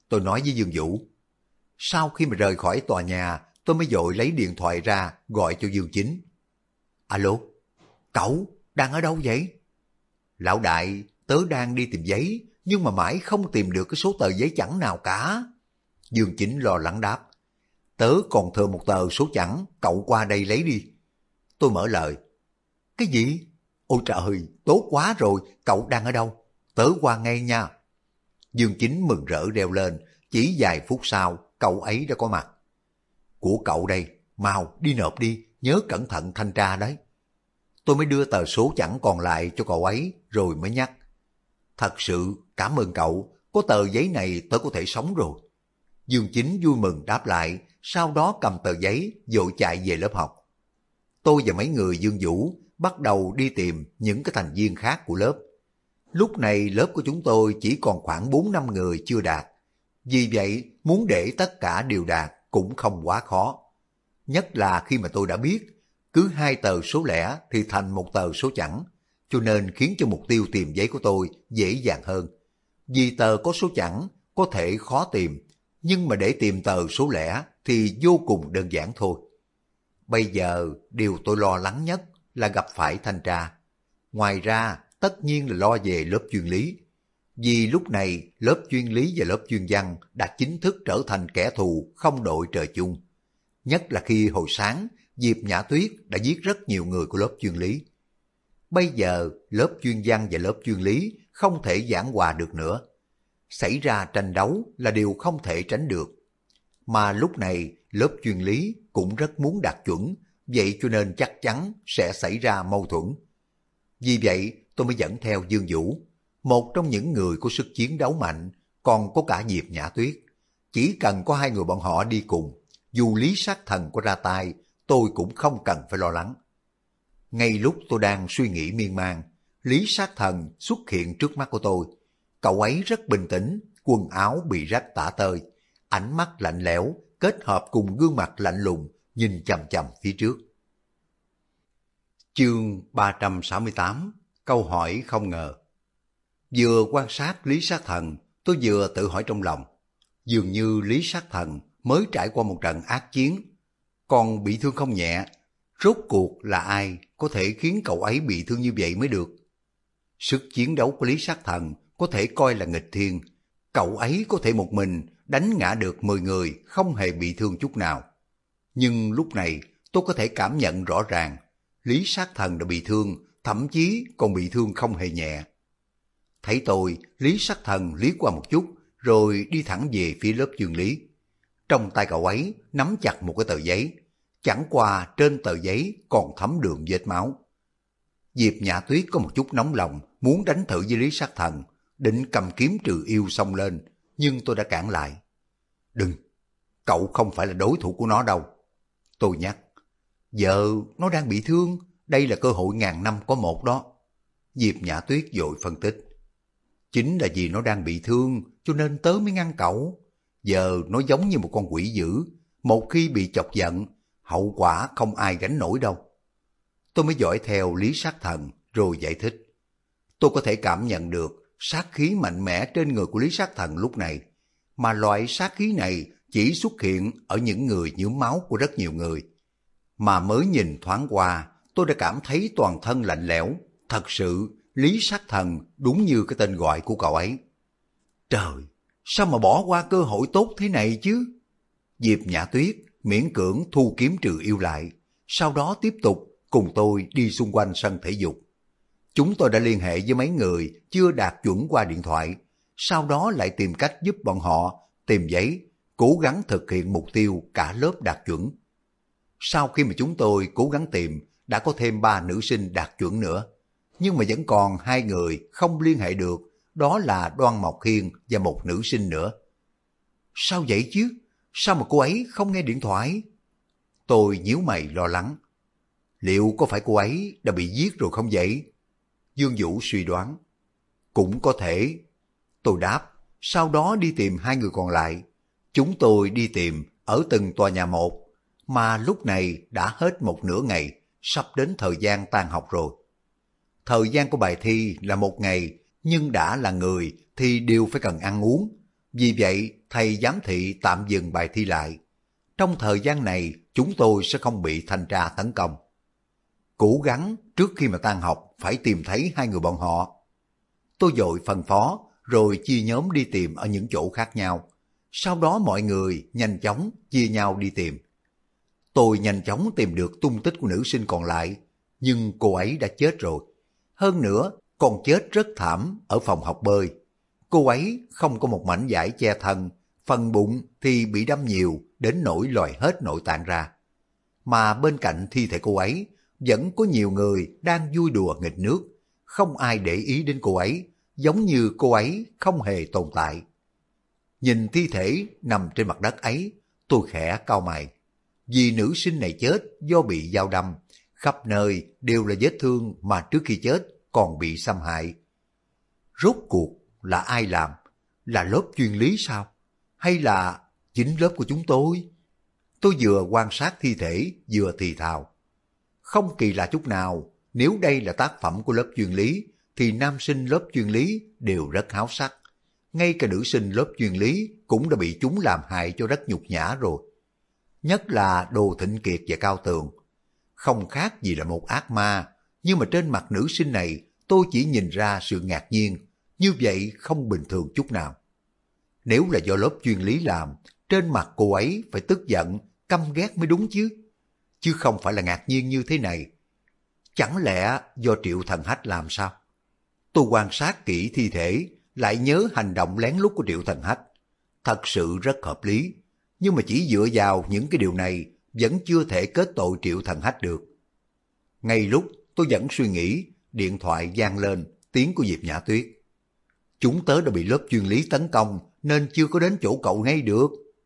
tôi nói với Dương Vũ. Sau khi mà rời khỏi tòa nhà, tôi mới vội lấy điện thoại ra gọi cho Dương Chính. Alo, cậu đang ở đâu vậy? Lão đại, tớ đang đi tìm giấy, nhưng mà mãi không tìm được cái số tờ giấy chẵn nào cả. Dương Chính lo lắng đáp. Tớ còn thừa một tờ số chẵn, cậu qua đây lấy đi. Tôi mở lời. Cái gì? Ôi trời, tốt quá rồi, cậu đang ở đâu? Tớ qua ngay nha. Dương Chính mừng rỡ reo lên, chỉ vài phút sau, cậu ấy đã có mặt. Của cậu đây, mau đi nộp đi, nhớ cẩn thận thanh tra đấy. Tôi mới đưa tờ số chẵn còn lại cho cậu ấy, rồi mới nhắc. Thật sự, cảm ơn cậu, có tờ giấy này tớ có thể sống rồi. Dương Chính vui mừng đáp lại, sau đó cầm tờ giấy, vội chạy về lớp học. Tôi và mấy người Dương Vũ bắt đầu đi tìm những cái thành viên khác của lớp. Lúc này lớp của chúng tôi chỉ còn khoảng 4-5 người chưa đạt. Vì vậy, muốn để tất cả đều đạt cũng không quá khó. Nhất là khi mà tôi đã biết, cứ 2 tờ số lẻ thì thành một tờ số chẵn, cho nên khiến cho mục tiêu tìm giấy của tôi dễ dàng hơn. Vì tờ có số chẵn có thể khó tìm, nhưng mà để tìm tờ số lẻ thì vô cùng đơn giản thôi. Bây giờ, điều tôi lo lắng nhất là gặp phải thanh tra. Ngoài ra, tất nhiên là lo về lớp chuyên lý. Vì lúc này, lớp chuyên lý và lớp chuyên văn đã chính thức trở thành kẻ thù không đội trời chung. Nhất là khi hồi sáng, Diệp Nhã Tuyết đã giết rất nhiều người của lớp chuyên lý. Bây giờ, lớp chuyên văn và lớp chuyên lý không thể giảng hòa được nữa. Xảy ra tranh đấu là điều không thể tránh được. Mà lúc này, lớp chuyên lý cũng rất muốn đạt chuẩn, vậy cho nên chắc chắn sẽ xảy ra mâu thuẫn. Vì vậy, tôi mới dẫn theo Dương Vũ, một trong những người có sức chiến đấu mạnh, còn có cả Diệp Nhã Tuyết. Chỉ cần có 2 người bọn họ đi cùng, dù Lý Sát Thần có ra tay, tôi cũng không cần phải lo lắng. Ngay lúc tôi đang suy nghĩ miên man, Lý Sát Thần xuất hiện trước mắt của tôi. Cậu ấy rất bình tĩnh, quần áo bị rách tả tơi, ánh mắt lạnh lẽo kết hợp cùng gương mặt lạnh lùng nhìn chằm chằm phía trước. Chương 368, câu hỏi không ngờ. Vừa quan sát Lý Sát Thần, tôi vừa tự hỏi trong lòng. Dường như Lý Sát Thần mới trải qua một trận ác chiến, còn bị thương không nhẹ. Rốt cuộc là ai có thể khiến cậu ấy bị thương như vậy mới được? Sức chiến đấu của Lý Sát Thần có thể coi là nghịch thiên. Cậu ấy có thể một mình đánh ngã được 10 người không hề bị thương chút nào. Nhưng lúc này tôi có thể cảm nhận rõ ràng Lý Sát Thần đã bị thương, thậm chí còn bị thương không hề nhẹ. Thấy tôi, Lý Sát Thần liếc qua một chút rồi đi thẳng về phía lớp chuyên lý. Trong tay cậu ấy nắm chặt một cái tờ giấy, chẳng qua trên tờ giấy còn thấm đường vết máu. Diệp Nhã Tuyết có một chút nóng lòng, muốn đánh thử với Lý Sát Thần, định cầm kiếm trừ yêu xông lên, nhưng tôi đã cản lại. Đừng, cậu không phải là đối thủ của nó đâu. Tôi nhắc, giờ nó đang bị thương, đây là cơ hội ngàn năm có một đó. Diệp Nhã Tuyết vội phân tích. Chính là vì nó đang bị thương, cho nên tớ mới ngăn cậu. Giờ nó giống như một con quỷ dữ, một khi bị chọc giận, hậu quả không ai gánh nổi đâu. Tôi mới dõi theo Lý Sát Thần rồi giải thích. Tôi có thể cảm nhận được sát khí mạnh mẽ trên người của Lý Sát Thần lúc này, mà loại sát khí này chỉ xuất hiện ở những người nhuốm máu của rất nhiều người. Mà mới nhìn thoáng qua, tôi đã cảm thấy toàn thân lạnh lẽo. Thật sự, Lý Sát Thần đúng như cái tên gọi của cậu ấy. Trời, sao mà bỏ qua cơ hội tốt thế này chứ? Diệp Nhã Tuyết miễn cưỡng thu kiếm trừ yêu lại, sau đó tiếp tục cùng tôi đi xung quanh sân thể dục. Chúng tôi đã liên hệ với mấy người chưa đạt chuẩn qua điện thoại, sau đó lại tìm cách giúp bọn họ tìm giấy, cố gắng thực hiện mục tiêu cả lớp đạt chuẩn. Sau khi mà chúng tôi cố gắng tìm, đã có thêm 3 nữ sinh đạt chuẩn nữa, nhưng mà vẫn còn 2 người không liên hệ được, đó là Đoan Mộc Hiên và một nữ sinh nữa. Sao vậy chứ? Sao mà cô ấy không nghe điện thoại? Tôi nhíu mày lo lắng. Liệu có phải cô ấy đã bị giết rồi không vậy? Dương Vũ suy đoán. Cũng có thể. Tôi đáp, sau đó đi tìm 2 người còn lại. Chúng tôi đi tìm ở từng tòa nhà một, mà lúc này đã hết một nửa ngày, sắp đến thời gian tan học rồi. Thời gian của bài thi là 1 ngày, nhưng đã là người thì đều phải cần ăn uống. Vì vậy, thầy giám thị tạm dừng bài thi lại. Trong thời gian này, chúng tôi sẽ không bị thanh tra tấn công. Cố gắng trước khi mà tan học phải tìm thấy hai người bọn họ. Tôi vội phân phó, rồi chia nhóm đi tìm ở những chỗ khác nhau. Sau đó mọi người nhanh chóng chia nhau đi tìm. Tôi nhanh chóng tìm được tung tích của nữ sinh còn lại, nhưng cô ấy đã chết rồi. Hơn nữa, còn chết rất thảm ở phòng học bơi. Cô ấy không có một mảnh vải che thân, phần bụng thì bị đâm nhiều đến nỗi lòi hết nội tạng ra. Mà bên cạnh thi thể cô ấy, vẫn có nhiều người đang vui đùa nghịch nước, không ai để ý đến cô ấy, giống như cô ấy không hề tồn tại. Nhìn thi thể nằm trên mặt đất ấy, tôi khẽ cau mày. Vì nữ sinh này chết do bị dao đâm, khắp nơi đều là vết thương mà trước khi chết còn bị xâm hại. Rốt cuộc là ai làm? Là lớp chuyên lý sao? Hay là chính lớp của chúng tôi? Tôi vừa quan sát thi thể vừa thì thào. Không kỳ lạ chút nào, nếu đây là tác phẩm của lớp chuyên lý, thì nam sinh lớp chuyên lý đều rất háo sắc. Ngay cả nữ sinh lớp chuyên lý cũng đã bị chúng làm hại cho rất nhục nhã rồi. Nhất là Đồ Thịnh Kiệt và Cao Tường. Không khác gì là một ác ma, nhưng mà trên mặt nữ sinh này tôi chỉ nhìn ra sự ngạc nhiên, như vậy không bình thường chút nào. Nếu là do lớp chuyên lý làm, trên mặt cô ấy phải tức giận, căm ghét mới đúng chứ không phải là ngạc nhiên như thế này. Chẳng lẽ do Triệu Thần Hách làm sao? Tôi quan sát kỹ thi thể, lại nhớ hành động lén lút của Triệu Thần Hách. Thật sự rất hợp lý, nhưng mà chỉ dựa vào những cái điều này vẫn chưa thể kết tội Triệu Thần Hách được. Ngay lúc tôi vẫn suy nghĩ, điện thoại vang lên, tiếng của Diệp Nhã Tuyết. Chúng tớ đã bị lớp chuyên lý tấn công nên chưa có đến chỗ cậu ngay được.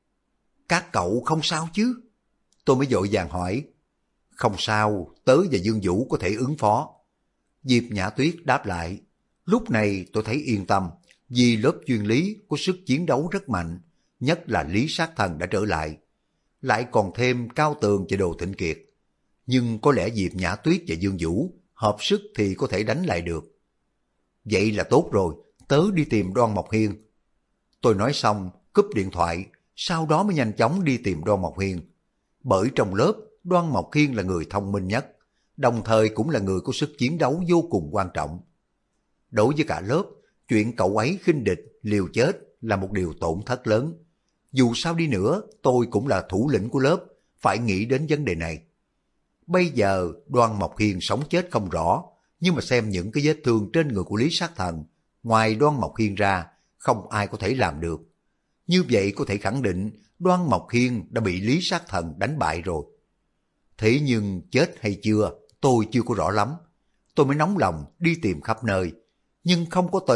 Các cậu không sao chứ? Tôi mới vội vàng hỏi. Không sao, tớ và Dương Vũ có thể ứng phó. Diệp Nhã Tuyết đáp lại. Lúc này tôi thấy yên tâm, vì lớp chuyên lý có sức chiến đấu rất mạnh, nhất là Lý Sát Thần đã trở lại. Lại còn thêm Cao Tường và Đồ Thịnh Kiệt. Nhưng có lẽ Diệp Nhã Tuyết và Dương Vũ hợp sức thì có thể đánh lại được. Vậy là tốt rồi, tớ đi tìm Đoan Mộc Hiên. Tôi nói xong, cúp điện thoại, sau đó mới nhanh chóng đi tìm Đoan Mộc Hiên. Bởi trong lớp, Đoan Mộc Hiên là người thông minh nhất, đồng thời cũng là người có sức chiến đấu vô cùng quan trọng. Đối với cả lớp, chuyện cậu ấy khinh địch, liều chết là một điều tổn thất lớn. Dù sao đi nữa, tôi cũng là thủ lĩnh của lớp, phải nghĩ đến vấn đề này. Bây giờ Đoan Mộc Hiên sống chết không rõ, nhưng mà xem những cái vết thương trên người của Lý Sát Thần, ngoài Đoan Mộc Hiên ra, không ai có thể làm được. Như vậy có thể khẳng định Đoan Mộc Hiên đã bị Lý Sát Thần đánh bại rồi. Thế nhưng chết hay chưa, tôi chưa có rõ lắm. Tôi mới nóng lòng đi tìm khắp nơi, nhưng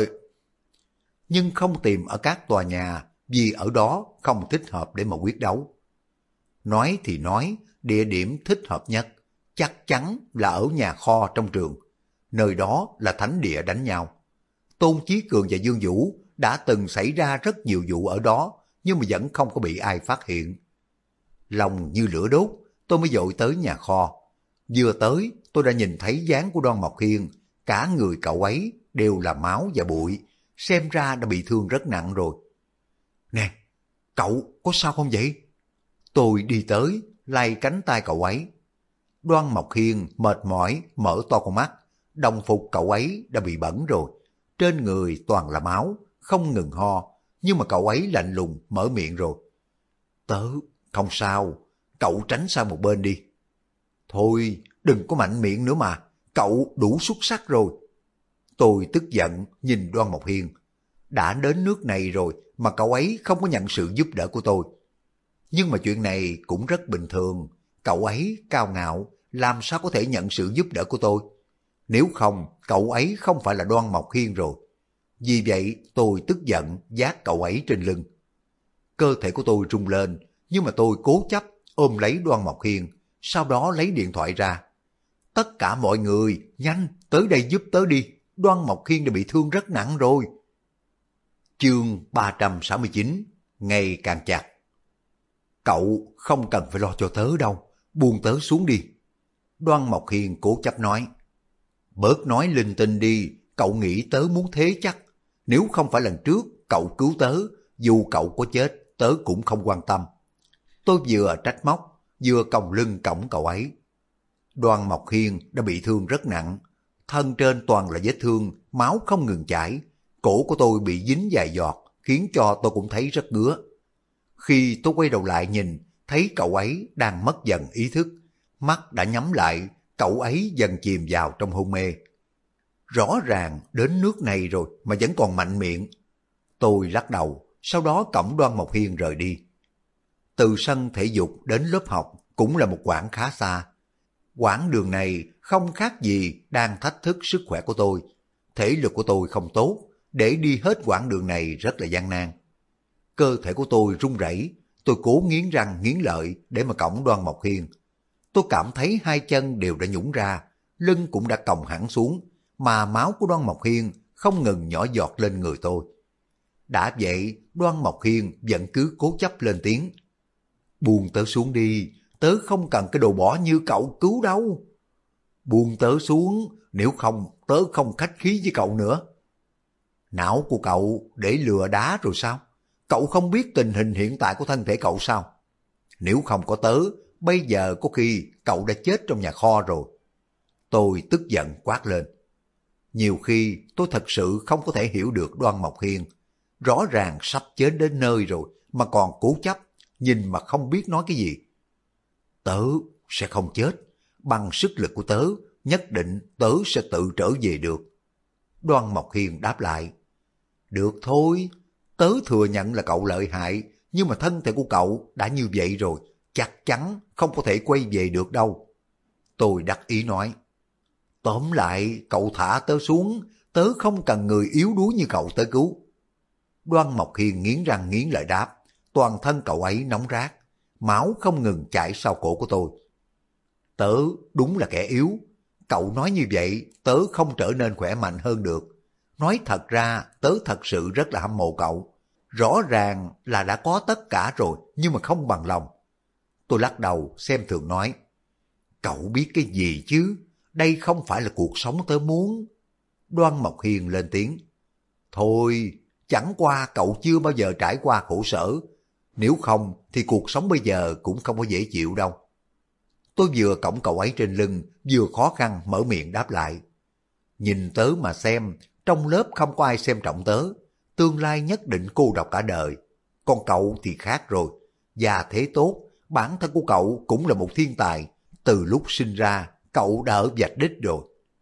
không tìm ở các tòa nhà, vì ở đó không thích hợp để mà quyết đấu. Nói thì nói, địa điểm thích hợp nhất chắc chắn là ở nhà kho trong trường. Nơi đó là thánh địa đánh nhau. Tôn Chí Cường và Dương Vũ đã từng xảy ra rất nhiều vụ ở đó, nhưng mà vẫn không có bị ai phát hiện. Lòng như lửa đốt, tôi mới vội tới nhà kho. Vừa tới, tôi đã nhìn thấy dáng của Đoan Mộc Hiên, cả người cậu ấy đều là máu và bụi, xem ra đã bị thương rất nặng rồi. Nè, cậu có sao không vậy? Tôi đi tới, lay cánh tay cậu ấy. Đoan Mộc Hiên mệt mỏi, mở to con mắt, đồng phục cậu ấy đã bị bẩn rồi, trên người toàn là máu, không ngừng ho, nhưng mà cậu ấy lạnh lùng mở miệng rồi. Tớ không sao, cậu tránh sang một bên đi. Thôi, đừng có mạnh miệng nữa mà, cậu đủ xuất sắc rồi. Tôi tức giận nhìn Đoan Mộc Hiên. Đã đến nước này rồi mà cậu ấy không có nhận sự giúp đỡ của tôi. Nhưng mà chuyện này cũng rất bình thường, cậu ấy cao ngạo, làm sao có thể nhận sự giúp đỡ của tôi. Nếu không, cậu ấy không phải là Đoan Mộc Hiên rồi. Vì vậy tôi tức giận vác cậu ấy trên lưng. Cơ thể của tôi rung lên, nhưng mà tôi cố chấp ôm lấy Đoan Mộc Hiên, sau đó lấy điện thoại ra. Tất cả mọi người, nhanh, tới đây giúp tớ đi, Đoan Mộc Hiên đã bị thương rất nặng rồi. Chương 369, ngày càng chặt. Cậu không cần phải lo cho tớ đâu, buông tớ xuống đi. Đoan Mộc Hiên cố chấp nói. Bớt nói linh tinh đi, cậu nghĩ tớ muốn thế chắc. Nếu không phải lần trước cậu cứu tớ, dù cậu có chết, tớ cũng không quan tâm. Tôi vừa trách móc, vừa còng lưng cõng cậu ấy. Đoan Mộc Hiên đã bị thương rất nặng, thân trên toàn là vết thương, máu không ngừng chảy. Cổ của tôi bị dính vài giọt, khiến cho tôi cũng thấy rất ngứa. Khi tôi quay đầu lại nhìn, thấy cậu ấy đang mất dần ý thức, mắt đã nhắm lại, cậu ấy dần chìm vào trong hôn mê. Rõ ràng đến nước này rồi mà vẫn còn mạnh miệng. Tôi lắc đầu, sau đó cõng Đoan Mộc Hiên rời đi. Từ sân thể dục đến lớp học cũng là một quãng khá xa. Quãng đường này không khác gì đang thách thức sức khỏe của tôi. Thể lực của tôi không tốt, để đi hết quãng đường này rất là gian nan. Cơ thể của tôi run rẩy, tôi cố nghiến răng nghiến lợi để mà cõng Đoan Mộc Hiên. Tôi cảm thấy hai chân đều đã nhũn ra, lưng cũng đã còng hẳn xuống, mà máu của Đoan Mộc Hiên không ngừng nhỏ giọt lên người tôi. Đã vậy, Đoan Mộc Hiên vẫn cứ cố chấp lên tiếng. Buông tớ xuống đi, tớ không cần cái đồ bỏ như cậu cứu đâu. Buông tớ xuống, nếu không tớ không khách khí với cậu nữa. Não của cậu để lừa đá rồi sao? Cậu không biết tình hình hiện tại của thân thể cậu sao? Nếu không có tớ, bây giờ có khi cậu đã chết trong nhà kho rồi. Tôi tức giận quát lên. Nhiều khi tôi thật sự không có thể hiểu được Đoan Mộc Hiên. Rõ ràng sắp chết đến nơi rồi mà còn cố chấp, nhìn mà không biết nói cái gì. Tớ sẽ không chết, bằng sức lực của tớ, nhất định tớ sẽ tự trở về được. Đoan Mộc Hiên đáp lại. Được thôi, tớ thừa nhận là cậu lợi hại, nhưng mà thân thể của cậu đã như vậy rồi, chắc chắn không có thể quay về được đâu. Tôi đắc ý nói. Tóm lại, cậu thả tớ xuống, tớ không cần người yếu đuối như cậu tới cứu. Đoan Mộc Hiên nghiến răng nghiến lợi đáp, toàn thân cậu ấy nóng rát, máu không ngừng chảy sau cổ của tôi. Tớ đúng là kẻ yếu, cậu nói như vậy tớ không trở nên khỏe mạnh hơn được. Nói thật ra tớ thật sự rất là hâm mộ cậu, rõ ràng là đã có tất cả rồi nhưng mà không bằng lòng. Tôi lắc đầu xem thường nói, cậu biết cái gì chứ, đây không phải là cuộc sống tớ muốn. Đoan Mộc Hiên lên tiếng, thôi, chẳng qua cậu chưa bao giờ trải qua khổ sở, nếu không thì cuộc sống bây giờ cũng không có dễ chịu đâu. Tôi vừa cõng cậu ấy trên lưng, vừa khó khăn mở miệng đáp lại. Nhìn tớ mà xem, trong lớp không có ai xem trọng tớ, tương lai nhất định cô độc cả đời. Còn cậu thì khác rồi, gia thế tốt, bản thân của cậu cũng là một thiên tài, từ lúc sinh ra cậu đã ở vạch đích rồi.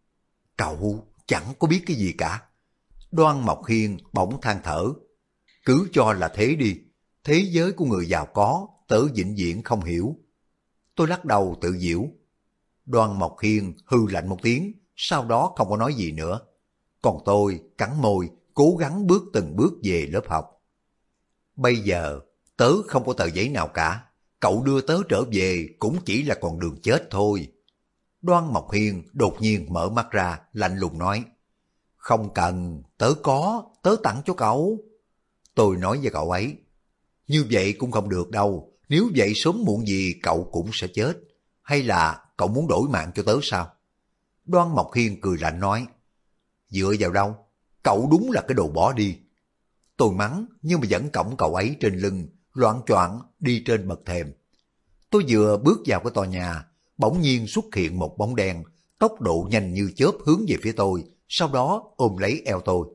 Cậu chẳng có biết cái gì cả. Đoan Mộc Hiên bỗng than thở. Cứ cho là thế đi, thế giới của người giàu có, tớ vĩnh viễn không hiểu. Tôi lắc đầu tự giễu. Đoan Mộc Hiên hư lạnh một tiếng, sau đó không có nói gì nữa. Còn tôi cắn môi, cố gắng bước từng bước về lớp học. Bây giờ, tớ không có tờ giấy nào cả. Cậu đưa tớ trở về cũng chỉ là con đường chết thôi. Đoan Mộc Hiên đột nhiên mở mắt ra, lạnh lùng nói. Không cần, tớ có, tớ tặng cho cậu. Tôi nói với cậu ấy. Như vậy cũng không được đâu, nếu vậy sớm muộn gì cậu cũng sẽ chết. Hay là cậu muốn đổi mạng cho tớ sao? Đoan Mộc Hiên cười lạnh nói. Dựa vào đâu? Cậu đúng là cái đồ bỏ đi. Tôi mắng nhưng mà vẫn cõng cậu ấy trên lưng, loạng choạng đi trên bậc thềm. Tôi vừa bước vào cái tòa nhà, bỗng nhiên xuất hiện một bóng đen, tốc độ nhanh như chớp hướng về phía tôi, sau đó ôm lấy eo tôi.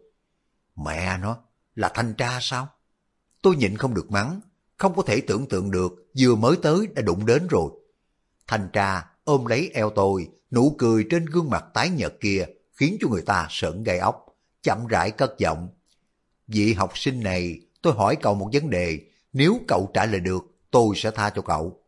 Mẹ nó, là Thanh Tra sao? Tôi nhịn không được mắng, không có thể tưởng tượng được vừa mới tới đã đụng đến rồi. Thanh Tra ôm lấy eo tôi, nụ cười trên gương mặt tái nhợt kia khiến cho người ta sởn gai óc, chậm rãi cất giọng. Vị học sinh này, tôi hỏi cậu một vấn đề, nếu cậu trả lời được, tôi sẽ tha cho cậu.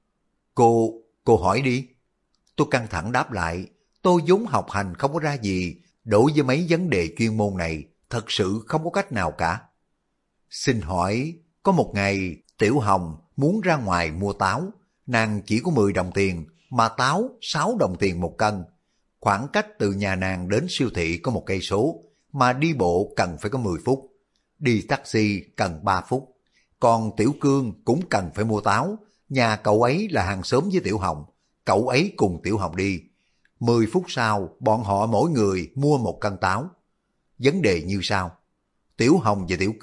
Cô hỏi đi. Tôi căng thẳng đáp lại, tôi vốn học hành không có ra gì, đối với mấy vấn đề chuyên môn này, thật sự không có cách nào cả. Xin hỏi, có một ngày Tiểu Hồng muốn ra ngoài mua táo, nàng chỉ có 10 đồng tiền, mà táo 6 đồng tiền một cân. Khoảng cách từ nhà nàng đến siêu thị có 1 cây số, mà đi bộ cần phải có 10 phút. Đi taxi cần 3 phút. Còn Tiểu Cương cũng cần phải mua táo, nhà cậu ấy là hàng xóm với Tiểu Hồng, cậu ấy cùng Tiểu Hồng đi. 10 phút sau, bọn họ mỗi người mua 1 cân táo. Vấn đề như sau. Tiểu Hồng và Tiểu Cương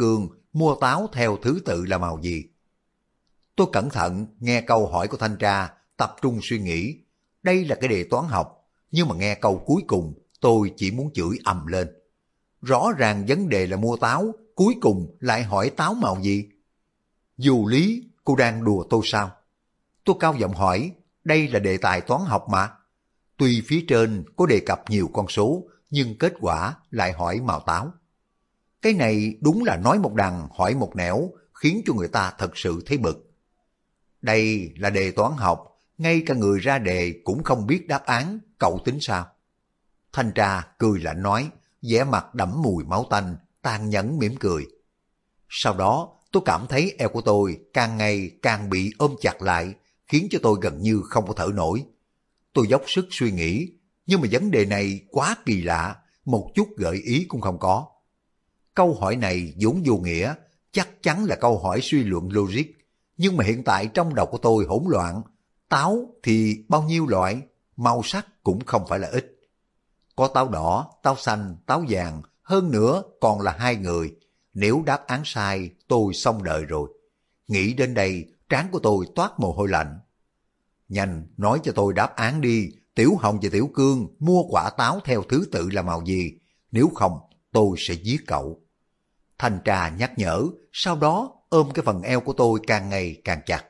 mua táo theo thứ tự là màu gì? Tôi cẩn thận nghe câu hỏi của thanh tra, tập trung suy nghĩ. Đây là cái đề toán học, nhưng mà nghe câu cuối cùng tôi chỉ muốn chửi ầm lên. Rõ ràng vấn đề là mua táo, cuối cùng lại hỏi táo màu gì? Dù lý, cô đang đùa tôi sao? Tôi cao giọng hỏi, đây là đề tài toán học mà. Tuy phía trên có đề cập nhiều con số, nhưng kết quả lại hỏi màu táo. Cái này đúng là nói một đằng hỏi một nẻo, khiến cho người ta thật sự thấy bực. Đây là đề toán học, ngay cả người ra đề cũng không biết đáp án, cậu tính sao? Thanh tra cười lạnh nói, vẻ mặt đẫm mùi máu tanh, tàn nhẫn mỉm cười. Sau đó tôi cảm thấy eo của tôi càng ngày càng bị ôm chặt lại, khiến cho tôi gần như không có thở nổi. Tôi dốc sức suy nghĩ, nhưng mà vấn đề này quá kỳ lạ, một chút gợi ý cũng không có. Câu hỏi này vốn vô nghĩa, chắc chắn là câu hỏi suy luận logic, nhưng mà hiện tại trong đầu của tôi hỗn loạn. Táo thì bao nhiêu loại, màu sắc cũng không phải là ít. Có táo đỏ, táo xanh, táo vàng, hơn nữa còn là 2 người. Nếu đáp án sai, tôi xong đời rồi. Nghĩ đến đây, trán của tôi toát mồ hôi lạnh. Nhanh, nói cho tôi đáp án đi, Tiểu Hồng và Tiểu Cương mua quả táo theo thứ tự là màu gì? Nếu không, tôi sẽ giết cậu. Thanh tra nhắc nhở, sau đó ôm cái phần eo của tôi càng ngày càng chặt.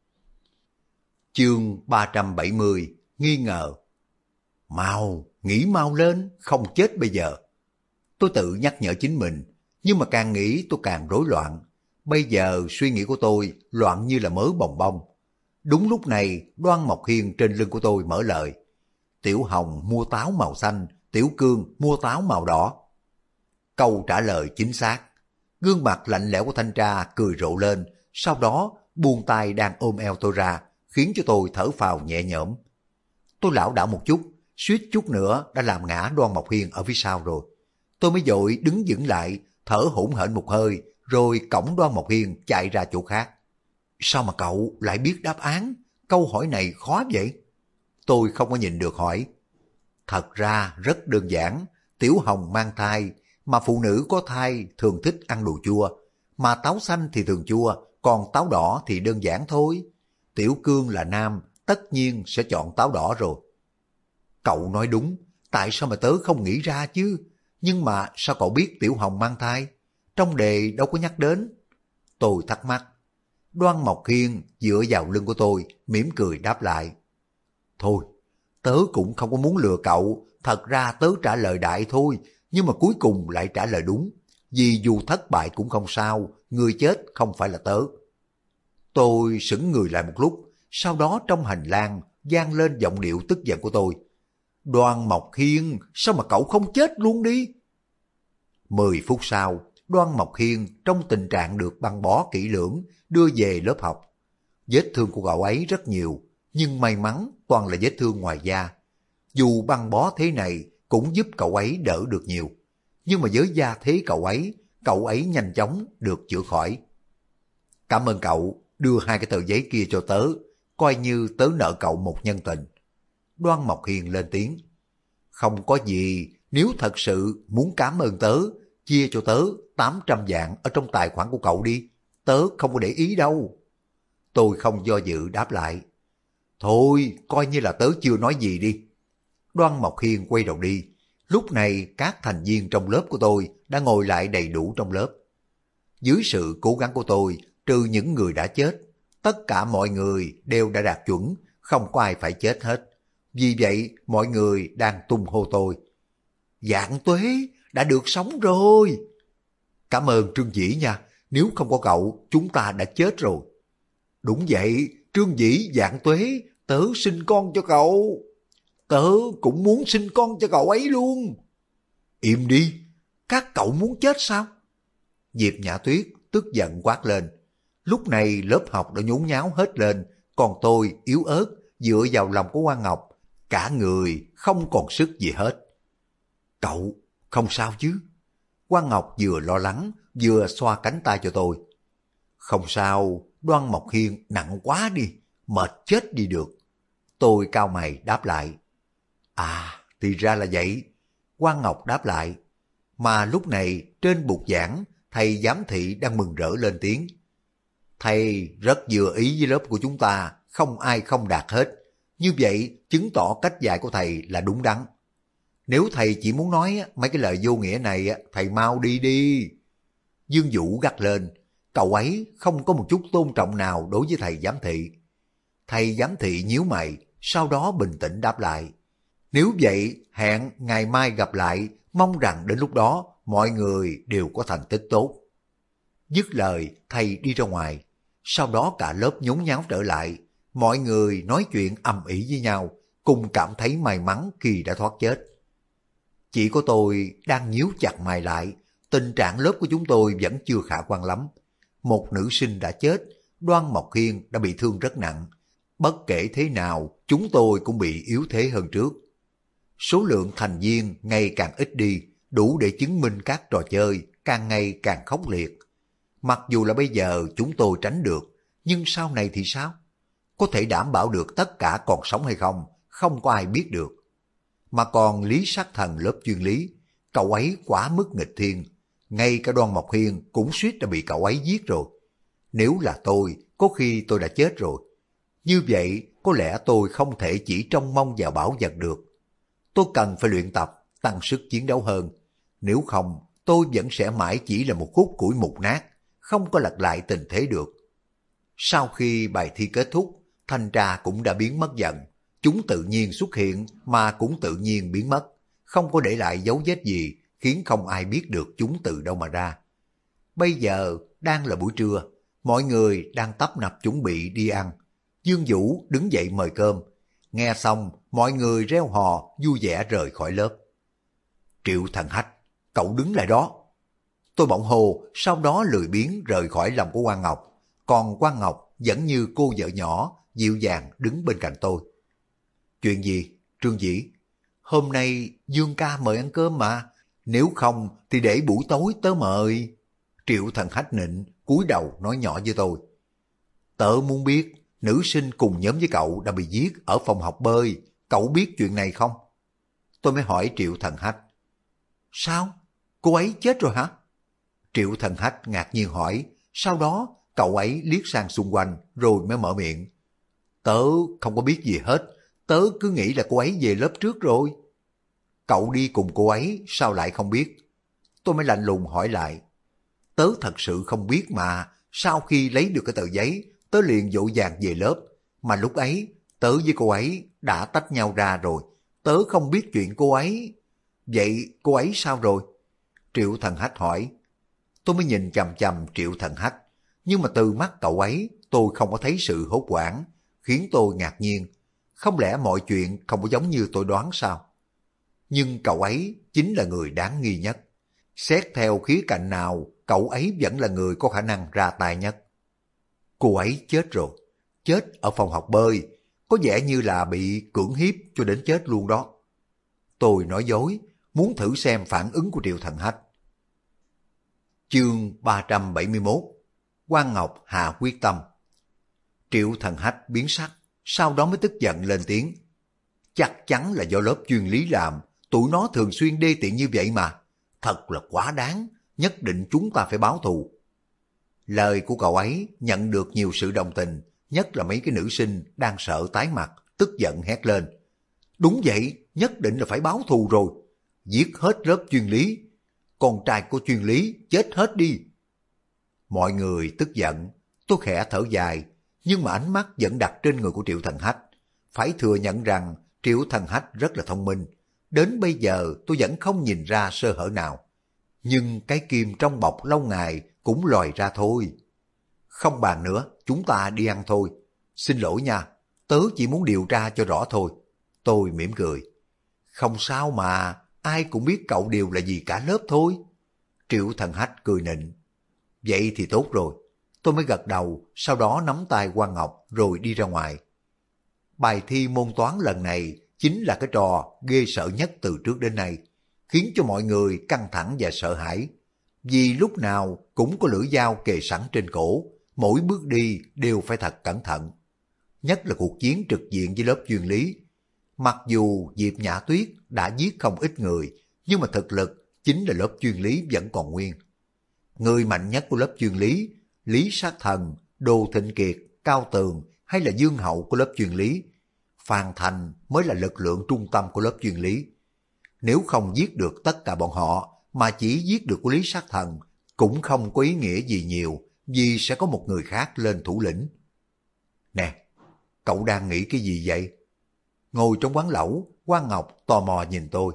Chương 370, nghi ngờ. Mau, nghĩ mau lên, không chết bây giờ. Tôi tự nhắc nhở chính mình, nhưng mà càng nghĩ tôi càng rối loạn. Bây giờ suy nghĩ của tôi loạn như là mớ bồng bông. Đúng lúc này, Đoan Mộc Hiên trên lưng của tôi mở lời. Tiểu Hồng mua táo màu xanh, Tiểu Cương mua táo màu đỏ. Câu trả lời chính xác. Gương mặt lạnh lẽo của thanh tra cười rộ lên, sau đó buông tay đang ôm eo tôi ra, khiến cho tôi thở phào nhẹ nhõm. Tôi lảo đảo một chút, suýt chút nữa đã làm ngã Đoan Mộc Hiên ở phía sau rồi. Tôi mới vội đứng vững lại, thở hổn hển một hơi, rồi cõng Đoan Mộc Hiên chạy ra chỗ khác. Sao mà cậu lại biết đáp án? Câu hỏi này khó vậy? Tôi không có nhìn được hỏi. Thật ra rất đơn giản, Tiểu Hồng mang thai, mà phụ nữ có thai thường thích ăn đồ chua, mà táo xanh thì thường chua, còn táo đỏ thì đơn giản thôi. Tiểu Cương là nam, tất nhiên sẽ chọn táo đỏ rồi. Cậu nói đúng, tại sao mà tớ không nghĩ ra chứ? Nhưng mà sao cậu biết Tiểu Hồng mang thai? Trong đề đâu có nhắc đến. Tôi thắc mắc. Đoan Mộc Hiên dựa vào lưng của tôi, mỉm cười đáp lại. Thôi, tớ cũng không có muốn lừa cậu, thật ra tớ trả lời đại thôi, nhưng mà cuối cùng lại trả lời đúng. Vì dù thất bại cũng không sao, người chết không phải là tớ. Tôi sững người lại một lúc, sau đó trong hành lang vang lên giọng điệu tức giận của tôi. Đoan Mộc Hiên, sao mà cậu không chết luôn đi? 10 phút sau, Đoan Mộc Hiên trong tình trạng được băng bó kỹ lưỡng đưa về lớp học. Vết thương của cậu ấy rất nhiều, nhưng may mắn toàn là vết thương ngoài da. Dù băng bó thế này cũng giúp cậu ấy đỡ được nhiều, nhưng mà với da thế cậu ấy nhanh chóng được chữa khỏi. Cảm ơn cậu, đưa 2 cái tờ giấy kia cho tớ, coi như tớ nợ cậu một nhân tình. Đoan Mộc Hiên lên tiếng. Không có gì, nếu thật sự muốn cảm ơn tớ, chia cho tớ 800 vạn ở trong tài khoản của cậu đi, tớ không có để ý đâu. Tôi không do dự đáp lại. Thôi, coi như là tớ chưa nói gì đi. Đoan Mộc Hiên quay đầu đi. Lúc này các thành viên trong lớp của tôi đã ngồi lại đầy đủ trong lớp. Dưới sự cố gắng của tôi, trừ những người đã chết, tất cả mọi người đều đã đạt chuẩn, không có ai phải chết hết. Vì vậy, mọi người đang tung hô tôi. Vạn tuế, đã được sống rồi. Cảm ơn Trương Dĩ nha, nếu không có cậu, chúng ta đã chết rồi. Đúng vậy, Trương Dĩ vạn tuế, tớ sinh con cho cậu. Tớ cũng muốn sinh con cho cậu ấy luôn. Im đi, các cậu muốn chết sao? Diệp Nhã Tuyết tức giận quát lên. Lúc này lớp học đã nhốn nháo hết lên, còn tôi yếu ớt dựa vào lòng của Quan Ngọc, cả người không còn sức gì hết. Cậu không sao chứ? Quan Ngọc vừa lo lắng vừa xoa cánh tay cho tôi. Không sao, Đoan Mộc Hiên nặng quá đi, mệt chết đi được. Tôi cau mày đáp lại. À, thì ra là vậy. Quan Ngọc đáp lại. Mà lúc này trên bục giảng, thầy giám thị đang mừng rỡ lên tiếng. Thầy rất vừa ý với lớp của chúng ta, không ai không đạt hết. Như vậy chứng tỏ cách dạy của thầy là đúng đắn. Nếu thầy chỉ muốn nói mấy cái lời vô nghĩa này, thầy mau đi đi. Dương Vũ gắt lên, cậu ấy không có một chút tôn trọng nào đối với thầy giám thị. Thầy giám thị nhíu mày, sau đó bình tĩnh đáp lại. Nếu vậy, hẹn ngày mai gặp lại, mong rằng đến lúc đó mọi người đều có thành tích tốt. Dứt lời, thầy đi ra ngoài. Sau đó cả lớp nhốn nháo trở lại. Mọi người nói chuyện ầm ĩ với nhau, cùng cảm thấy may mắn khi đã thoát chết. Chỉ có tôi đang nhíu chặt mày lại, tình trạng lớp của chúng tôi vẫn chưa khả quan lắm. Một nữ sinh đã chết, Đoan Mộc Hiên đã bị thương rất nặng. Bất kể thế nào, chúng tôi cũng bị yếu thế hơn trước. Số lượng thành viên ngày càng ít đi, đủ để chứng minh các trò chơi càng ngày càng khốc liệt. Mặc dù là bây giờ chúng tôi tránh được, nhưng sau này thì sao? Có thể đảm bảo được tất cả còn sống hay không, không có ai biết được. Mà còn Lý Sát Thần lớp chuyên lý, cậu ấy quá mức nghịch thiên. Ngay cả Đoan Mộc Hiên cũng suýt đã bị cậu ấy giết rồi. Nếu là tôi, có khi tôi đã chết rồi. Như vậy, có lẽ tôi không thể chỉ trông mong vào bảo vật được. Tôi cần phải luyện tập, tăng sức chiến đấu hơn. Nếu không, tôi vẫn sẽ mãi chỉ là một khúc củi mục nát, không có lật lại tình thế được. Sau khi bài thi kết thúc, thanh tra cũng đã biến mất dần. Chúng tự nhiên xuất hiện mà cũng tự nhiên biến mất, không có để lại dấu vết gì, khiến không ai biết được chúng từ đâu mà ra. Bây giờ đang là buổi trưa, mọi người đang tấp nập chuẩn bị đi ăn. Dương Vũ đứng dậy mời cơm. Nghe xong, mọi người reo hò vui vẻ rời khỏi lớp. Triệu Thần Hách, cậu đứng lại đó. Tôi bỗng hô, sau đó lười biếng rời khỏi lòng của Quan Ngọc. Còn Quan Ngọc vẫn như cô vợ nhỏ, dịu dàng đứng bên cạnh tôi. Chuyện gì, Trương Dĩ? Hôm nay Dương ca mời ăn cơm mà. Nếu không thì để buổi tối tớ mời. Triệu Thần Hách nịnh, cúi đầu nói nhỏ với tôi. Tớ muốn biết, nữ sinh cùng nhóm với cậu đã bị giết ở phòng học bơi. Cậu biết chuyện này không? Tôi mới hỏi Triệu Thần Hách. Sao? Cô ấy chết rồi hả? Triệu Thần Hách ngạc nhiên hỏi. Sau đó cậu ấy liếc sang xung quanh rồi mới mở miệng. Tớ không có biết gì hết. Tớ cứ nghĩ là cô ấy về lớp trước rồi. Cậu đi cùng cô ấy sao lại không biết? Tôi mới lạnh lùng hỏi lại. Tớ thật sự không biết mà. Sau khi lấy được cái tờ giấy, tớ liền vội vàng về lớp. Mà lúc ấy, tớ với cô ấy đã tách nhau ra rồi. Tớ không biết chuyện cô ấy. Vậy cô ấy sao rồi? Triệu Thần Hách hỏi. Tôi mới nhìn chằm chằm Triệu Thần Hách. Nhưng mà từ mắt cậu ấy, tôi không có thấy sự hốt hoảng, khiến tôi ngạc nhiên. Không lẽ mọi chuyện không có giống như tôi đoán sao? Nhưng cậu ấy chính là người đáng nghi nhất. Xét theo khía cạnh nào, cậu ấy vẫn là người có khả năng ra tay nhất. Cô ấy chết rồi. Chết ở phòng học bơi. Có vẻ như là bị cưỡng hiếp cho đến chết luôn đó. Tôi nói dối, muốn thử xem phản ứng của Triệu Thần Hách. Chương 371. Quan Ngọc hạ quyết tâm. Triệu Thần Hách biến sắc, sau đó mới tức giận lên tiếng. Chắc chắn là do lớp chuyên lý làm, tụi nó thường xuyên đê tiện như vậy mà. Thật là quá đáng, nhất định chúng ta phải báo thù. Lời của cậu ấy nhận được nhiều sự đồng tình, nhất là mấy cái nữ sinh đang sợ tái mặt, tức giận hét lên. Đúng vậy, nhất định là phải báo thù rồi. Giết hết lớp chuyên lý. Con trai của chuyên lý chết hết đi. Mọi người tức giận, tôi khẽ thở dài, nhưng mà ánh mắt vẫn đặt trên người của Triệu Thần Hách. Phải thừa nhận rằng Triệu Thần Hách rất là thông minh. Đến bây giờ tôi vẫn không nhìn ra sơ hở nào. Nhưng cái kim trong bọc lâu ngày cũng lòi ra thôi. Không bàn nữa, chúng ta đi ăn thôi. Xin lỗi nha, tớ chỉ muốn điều tra cho rõ thôi. Tôi mỉm cười. Không sao mà, ai cũng biết cậu đều là gì cả lớp thôi. Triệu Thần Hách cười nịnh. Vậy thì tốt rồi. Tôi mới gật đầu, sau đó nắm tay Quan Ngọc rồi đi ra ngoài. Bài thi môn toán lần này chính là cái trò ghê sợ nhất từ trước đến nay, khiến cho mọi người căng thẳng và sợ hãi. Vì lúc nào cũng có lưỡi dao kề sẵn trên cổ, mỗi bước đi đều phải thật cẩn thận. Nhất là cuộc chiến trực diện với lớp chuyên lý. Mặc dù Diệp Nhã Tuyết đã giết không ít người, nhưng mà thực lực chính là lớp chuyên lý vẫn còn nguyên. người mạnh nhất của lớp chuyên lý, Lý Sát Thần, Đồ Thịnh Kiệt, Cao Tường hay là Dương Hậu của lớp chuyên lý, Phan Thành mới là lực lượng trung tâm của lớp chuyên lý. Nếu không giết được tất cả bọn họ mà chỉ giết được của Lý Sát Thần cũng không có ý nghĩa gì nhiều, vì sẽ có một người khác lên thủ lĩnh. Nè, cậu đang nghĩ cái gì vậy? Ngồi trong quán lẩu, Quang Ngọc tò mò nhìn tôi.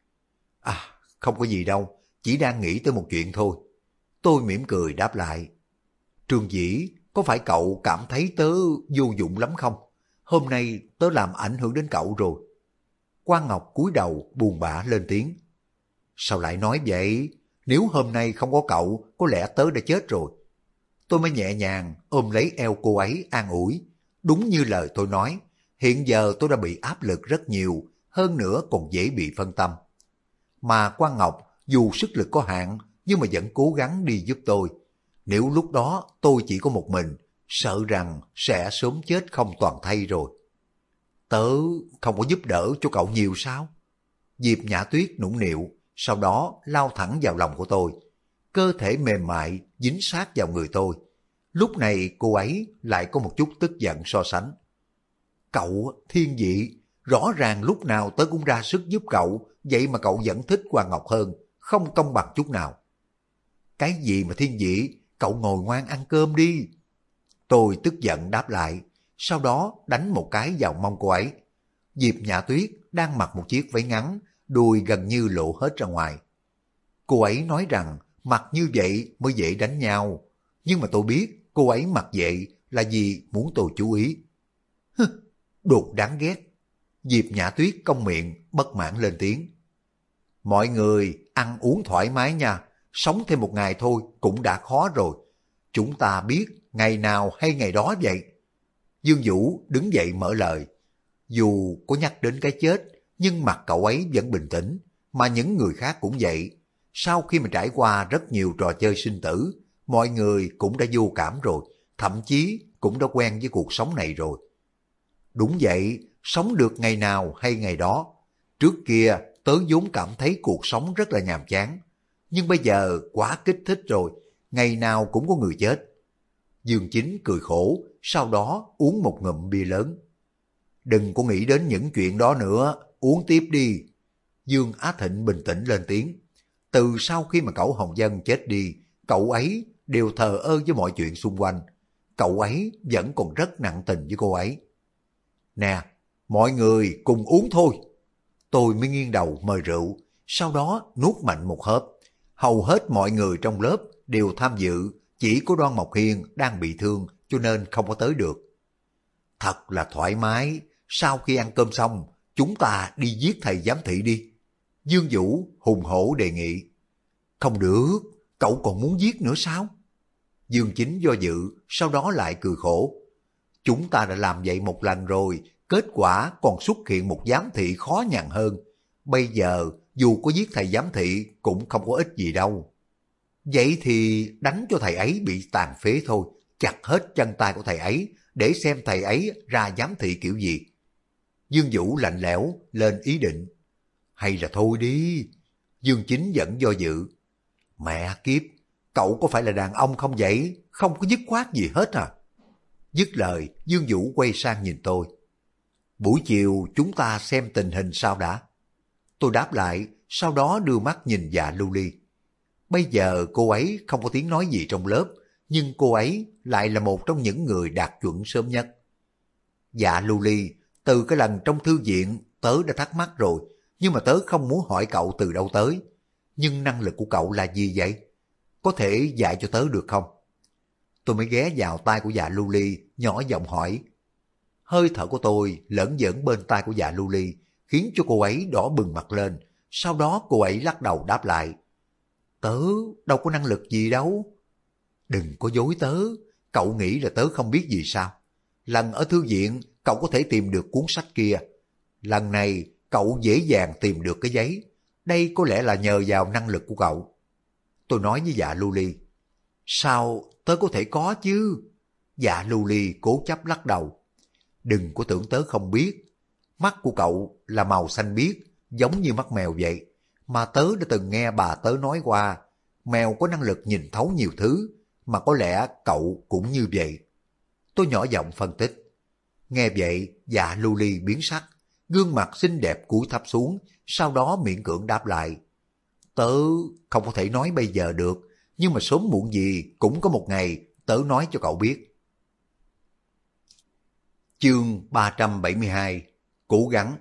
À, không có gì đâu, chỉ đang nghĩ tới một chuyện thôi. Tôi mỉm cười đáp lại. Trương Dĩ, có phải cậu cảm thấy tớ vô dụng lắm không? Hôm nay tớ làm ảnh hưởng đến cậu rồi. Quang Ngọc cúi đầu buồn bã lên tiếng. Sao lại nói vậy? Nếu hôm nay không có cậu, có lẽ tớ đã chết rồi. Tôi mới nhẹ nhàng ôm lấy eo cô ấy an ủi. Đúng như lời tôi nói, hiện giờ tôi đã bị áp lực rất nhiều, hơn nữa còn dễ bị phân tâm. Mà Quang Ngọc dù sức lực có hạn nhưng mà vẫn cố gắng đi giúp tôi. Nếu lúc đó tôi chỉ có một mình, sợ rằng sẽ sớm chết không toàn thây rồi. Tớ không có giúp đỡ cho cậu nhiều sao? Diệp Nhã Tuyết nũng nịu, sau đó lao thẳng vào lòng của tôi. Cơ thể mềm mại dính sát vào người tôi. Lúc này cô ấy lại có một chút tức giận so sánh. Cậu thiên vị, rõ ràng lúc nào tớ cũng ra sức giúp cậu, vậy mà cậu vẫn thích Hoàng Ngọc hơn, không công bằng chút nào. Cái gì mà thiên vị, cậu ngồi ngoan ăn cơm đi. Tôi tức giận đáp lại, sau đó đánh một cái vào mông cô ấy. Diệp Nhã Tuyết đang mặc một chiếc váy ngắn, đùi gần như lộ hết ra ngoài. Cô ấy nói rằng mặc như vậy mới dễ đánh nhau, nhưng mà tôi biết cô ấy mặc vậy là vì muốn tôi chú ý. Hừ, đồ đáng ghét. Diệp Nhã Tuyết cong miệng bất mãn lên tiếng. Mọi người ăn uống thoải mái nha, sống thêm một ngày thôi cũng đã khó rồi. Chúng ta biết ngày nào hay ngày đó vậy. Dương Vũ đứng dậy mở lời. Dù có nhắc đến cái chết, nhưng mặt cậu ấy vẫn bình tĩnh, mà những người khác cũng vậy. Sau khi mà trải qua rất nhiều trò chơi sinh tử, mọi người cũng đã vô cảm rồi, thậm chí cũng đã quen với cuộc sống này rồi. Đúng vậy, sống được ngày nào hay ngày đó. Trước kia tớ vốn cảm thấy cuộc sống rất là nhàm chán, nhưng bây giờ quá kích thích rồi, ngày nào cũng có người chết. Dương Chính cười khổ, sau đó uống một ngụm bia lớn. Đừng có nghĩ đến những chuyện đó nữa, uống tiếp đi. Dương Á Thịnh bình tĩnh lên tiếng. Từ sau khi mà cậu Hồng Dân chết đi, cậu ấy đều thờ ơ với mọi chuyện xung quanh. Cậu ấy vẫn còn rất nặng tình với cô ấy. Nè, mọi người cùng uống thôi. Tôi mới nghiêng đầu mời rượu, sau đó nuốt mạnh một hớp. Hầu hết mọi người trong lớp đều tham dự, chỉ có Đoan Mộc Hiên đang bị thương cho nên không có tới được. Thật là thoải mái, sau khi ăn cơm xong, chúng ta đi giết thầy giám thị đi. Dương Vũ hùng hổ đề nghị. Không được, cậu còn muốn giết nữa sao? Dương Chính do dự, sau đó lại cười khổ. Chúng ta đã làm vậy một lần rồi, kết quả còn xuất hiện một giám thị khó nhằn hơn. Bây giờ, dù có giết thầy giám thị cũng không có ích gì đâu. Vậy thì đánh cho thầy ấy bị tàn phế thôi, chặt hết chân tay của thầy ấy, để xem thầy ấy ra giám thị kiểu gì. Dương Vũ lạnh lẽo lên ý định. Hay là thôi đi. Dương Chính vẫn do dự. Mẹ kiếp, cậu có phải là đàn ông không vậy? Không có dứt khoát gì hết à? Dứt lời, Dương Vũ quay sang nhìn tôi. Buổi chiều chúng ta xem tình hình sao đã. Tôi đáp lại, sau đó đưa mắt nhìn Dạ Lưu Ly. Bây giờ cô ấy không có tiếng nói gì trong lớp, nhưng cô ấy lại là một trong những người đạt chuẩn sớm nhất. Dạ Lưu Ly, từ cái lần trong thư viện tớ đã thắc mắc rồi, nhưng mà tớ không muốn hỏi cậu từ đâu tới. Nhưng năng lực của cậu là gì vậy? Có thể dạy cho tớ được không? Tôi mới ghé vào tai của Dạ Lưu Ly, nhỏ giọng hỏi. Hơi thở của tôi lởn vởn bên tai của Dạ Lưu Ly, khiến cho cô ấy đỏ bừng mặt lên. Sau đó cô ấy lắc đầu đáp lại. Tớ đâu có năng lực gì đâu. Đừng có dối tớ, cậu nghĩ là tớ không biết gì sao? Lần ở thư viện, cậu có thể tìm được cuốn sách kia. Lần này, cậu dễ dàng tìm được cái giấy. Đây có lẽ là nhờ vào năng lực của cậu. Tôi nói với Dạ Lưu Ly. Sao tớ có thể có chứ? Dạ Lưu Ly cố chấp lắc đầu. Đừng có tưởng tớ không biết. Mắt của cậu là màu xanh biếc, giống như mắt mèo vậy. Mà tớ đã từng nghe bà tớ nói qua, mèo có năng lực nhìn thấu nhiều thứ, mà có lẽ cậu cũng như vậy. Tôi nhỏ giọng phân tích. Nghe vậy, dạ Lưu biến sắc, gương mặt xinh đẹp cúi thấp xuống, sau đó miễn cưỡng đáp lại. Tớ không có thể nói bây giờ được, nhưng mà sớm muộn gì cũng có một ngày tớ nói cho cậu biết. Chương 372. Cố gắng.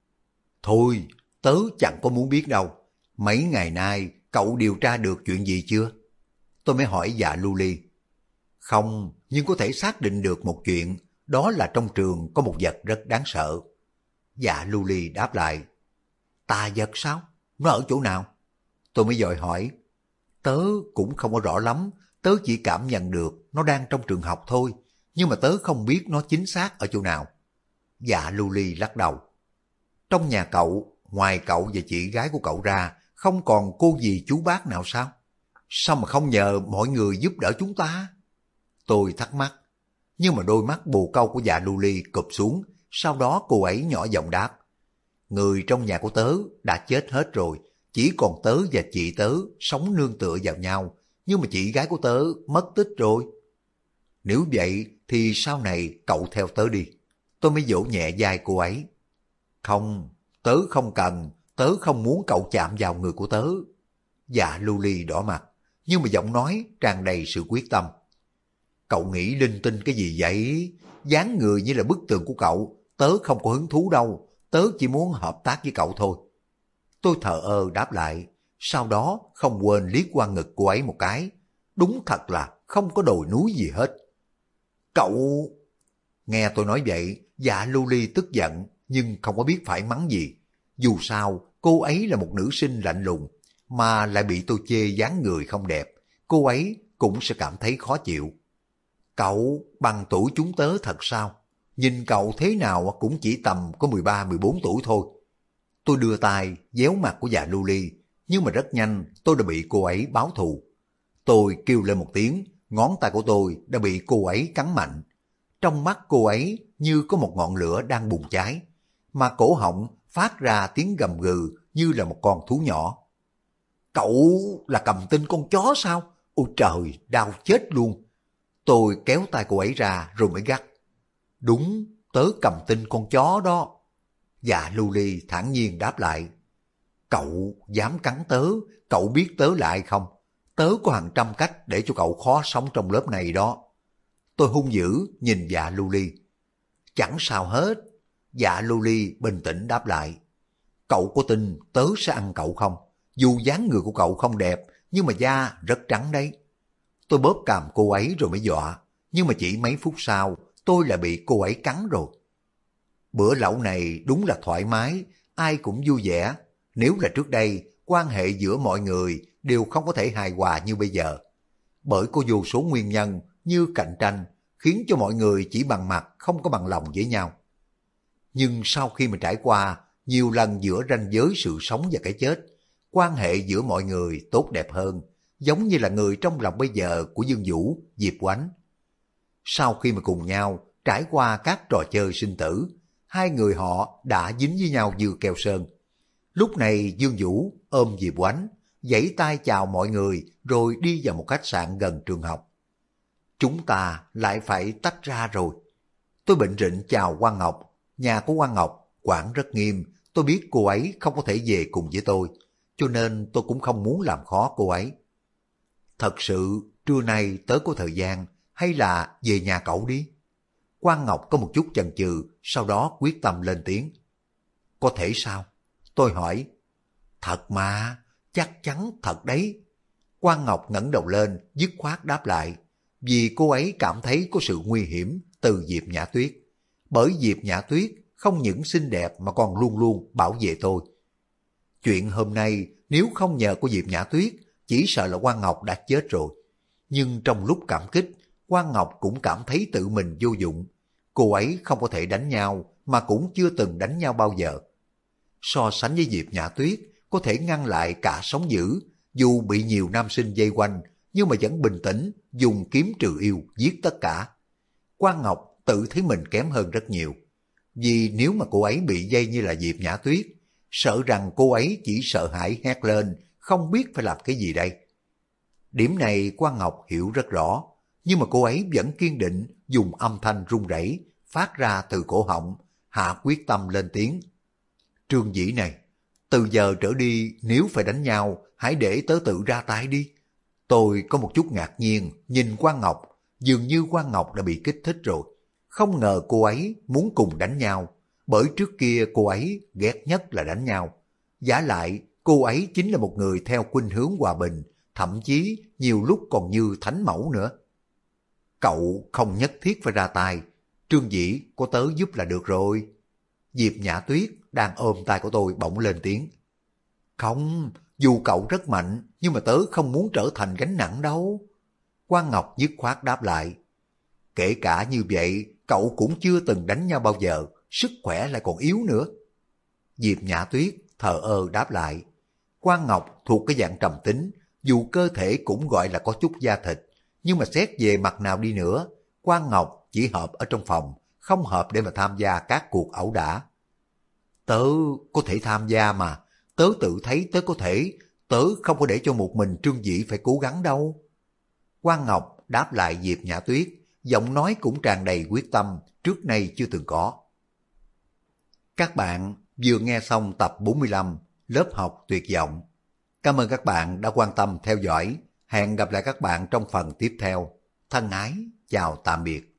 Thôi, tớ chẳng có muốn biết đâu. Mấy ngày nay cậu điều tra được chuyện gì chưa? Tôi mới hỏi dạ Lưu Ly. Không, nhưng có thể xác định được một chuyện, đó là trong trường có một vật rất đáng sợ. Dạ Lưu Ly đáp lại. Tà vật sao? Nó ở chỗ nào? Tôi mới dội hỏi. Tớ cũng không có rõ lắm, tớ chỉ cảm nhận được nó đang trong trường học thôi, nhưng mà tớ không biết nó chính xác ở chỗ nào. Dạ Lưu Ly lắc đầu. Trong nhà cậu, ngoài cậu và chị gái của cậu ra, không còn cô dì chú bác nào sao? Sao mà không nhờ mọi người giúp đỡ chúng ta? Tôi thắc mắc, nhưng mà đôi mắt bồ câu của dạ Lưu Ly cụp xuống, sau đó cô ấy nhỏ giọng đáp. Người trong nhà của tớ đã chết hết rồi, chỉ còn tớ và chị tớ sống nương tựa vào nhau, nhưng mà chị gái của tớ mất tích rồi. Nếu vậy thì sau này cậu theo tớ đi. Tôi mới vỗ nhẹ vai cô ấy. Không, tớ không cần, tớ không muốn cậu chạm vào người của tớ. Dạ Lưu Ly đỏ mặt, nhưng mà giọng nói tràn đầy sự quyết tâm. Cậu nghĩ linh tinh cái gì vậy? Dáng người như là bức tường của cậu, tớ không có hứng thú đâu, tớ chỉ muốn hợp tác với cậu thôi. Tôi thờ ơ đáp lại, sau đó không quên liếc qua ngực cô ấy một cái. Đúng thật là không có đồi núi gì hết. Cậu... Nghe tôi nói vậy, dạ Lưu Ly tức giận, nhưng không có biết phải mắng gì. Dù sao, cô ấy là một nữ sinh lạnh lùng, mà lại bị tôi chê dáng người không đẹp, cô ấy cũng sẽ cảm thấy khó chịu. Cậu bằng tuổi chúng tớ thật sao? Nhìn cậu thế nào cũng chỉ tầm có 13-14 tuổi thôi. Tôi đưa tay déo mặt của dạ Lưu Ly, nhưng mà rất nhanh tôi đã bị cô ấy báo thù. Tôi kêu lên một tiếng, ngón tay của tôi đã bị cô ấy cắn mạnh. Trong mắt cô ấy như có một ngọn lửa đang bùng cháy, mà cổ họng phát ra tiếng gầm gừ như là một con thú nhỏ. Cậu là cầm tinh con chó sao? Ôi trời, đau chết luôn. Tôi kéo tay cô ấy ra rồi mới gắt. Đúng, tớ cầm tinh con chó đó. Dạ Lưu Ly thản nhiên đáp lại. Cậu dám cắn tớ, cậu biết tớ là ai không? Tớ có hàng trăm cách để cho cậu khó sống trong lớp này đó. Tôi hung dữ nhìn dạ Lưu Ly. Chẳng sao hết. Dạ Lưu Ly bình tĩnh đáp lại. Cậu có tin tớ sẽ ăn cậu không? Dù dáng người của cậu không đẹp, nhưng mà da rất trắng đấy. Tôi bóp cằm cô ấy rồi mới dọa, nhưng mà chỉ mấy phút sau, tôi lại bị cô ấy cắn rồi. Bữa lẩu này đúng là thoải mái, ai cũng vui vẻ. Nếu là trước đây, quan hệ giữa mọi người đều không có thể hài hòa như bây giờ. Bởi có vô số nguyên nhân như cạnh tranh, khiến cho mọi người chỉ bằng mặt không có bằng lòng với nhau. Nhưng sau khi mà trải qua nhiều lần giữa ranh giới sự sống và cái chết, quan hệ giữa mọi người tốt đẹp hơn, giống như là người trong lòng bây giờ của Dương Vũ, Diệp Oánh. Sau khi mà cùng nhau trải qua các trò chơi sinh tử, hai người họ đã dính với nhau như keo sơn. Lúc này Dương Vũ ôm Diệp Oánh, giãy tay chào mọi người rồi đi vào một khách sạn gần trường học. Chúng ta lại phải tách ra rồi. Tôi bệnh rịnh chào Quang Ngọc. Nhà của Quang Ngọc quản rất nghiêm, tôi biết cô ấy không có thể về cùng với tôi, cho nên tôi cũng không muốn làm khó cô ấy. Thật sự trưa nay tớ có thời gian, hay là về nhà cậu đi? Quang Ngọc có một chút chần chừ, sau đó quyết tâm lên tiếng. Có thể sao? Tôi hỏi. Thật mà, chắc chắn thật đấy. Quang Ngọc ngẩng đầu lên, dứt khoát đáp lại. Vì cô ấy cảm thấy có sự nguy hiểm từ Diệp Nhã Tuyết. Bởi Diệp Nhã Tuyết không những xinh đẹp mà còn luôn luôn bảo vệ tôi. Chuyện hôm nay nếu không nhờ của Diệp Nhã Tuyết, chỉ sợ là Quang Ngọc đã chết rồi. Nhưng trong lúc cảm kích, Quang Ngọc cũng cảm thấy tự mình vô dụng. Cô ấy không có thể đánh nhau, mà cũng chưa từng đánh nhau bao giờ. So sánh với Diệp Nhã Tuyết, có thể ngăn lại cả sóng dữ, dù bị nhiều nam sinh vây quanh, nhưng mà vẫn bình tĩnh, dùng kiếm trừ yêu, giết tất cả. Quang Ngọc tự thấy mình kém hơn rất nhiều. Vì nếu mà cô ấy bị dây như là Diệp Nhã Tuyết, sợ rằng cô ấy chỉ sợ hãi hét lên, không biết phải làm cái gì đây. Điểm này Quan Ngọc hiểu rất rõ, nhưng mà cô ấy vẫn kiên định dùng âm thanh run rẩy phát ra từ cổ họng, hạ quyết tâm lên tiếng. Trương Dĩ này, từ giờ trở đi nếu phải đánh nhau, hãy để tớ tự ra tay đi. Tôi có một chút ngạc nhiên nhìn Quan Ngọc, dường như Quan Ngọc đã bị kích thích rồi. Không ngờ cô ấy muốn cùng đánh nhau, bởi trước kia cô ấy ghét nhất là đánh nhau. Giả lại, cô ấy chính là một người theo khuynh hướng hòa bình, thậm chí nhiều lúc còn như thánh mẫu nữa. Cậu không nhất thiết phải ra tay, Trương Dĩ có tớ giúp là được rồi. Diệp Nhã Tuyết đang ôm tay của tôi bỗng lên tiếng. Không, dù cậu rất mạnh, nhưng mà tớ không muốn trở thành gánh nặng đâu. Quan Ngọc dứt khoát đáp lại. Kể cả như vậy, cậu cũng chưa từng đánh nhau bao giờ, sức khỏe lại còn yếu nữa. Diệp Nhã Tuyết thờ ơ đáp lại. Quan Ngọc thuộc cái dạng trầm tính, dù cơ thể cũng gọi là có chút da thịt, nhưng mà xét về mặt nào đi nữa, Quan Ngọc chỉ hợp ở trong phòng, không hợp để mà tham gia các cuộc ẩu đả. Tớ có thể tham gia mà, tớ tự thấy tớ có thể, tớ không có để cho một mình Trương Dĩ phải cố gắng đâu. Quan Ngọc đáp lại Diệp Nhã Tuyết, giọng nói cũng tràn đầy quyết tâm, trước nay chưa từng có. Các bạn vừa nghe xong tập 45 Lớp học tuyệt vọng. Cảm ơn các bạn đã quan tâm theo dõi. Hẹn gặp lại các bạn trong phần tiếp theo. Thân ái, chào tạm biệt.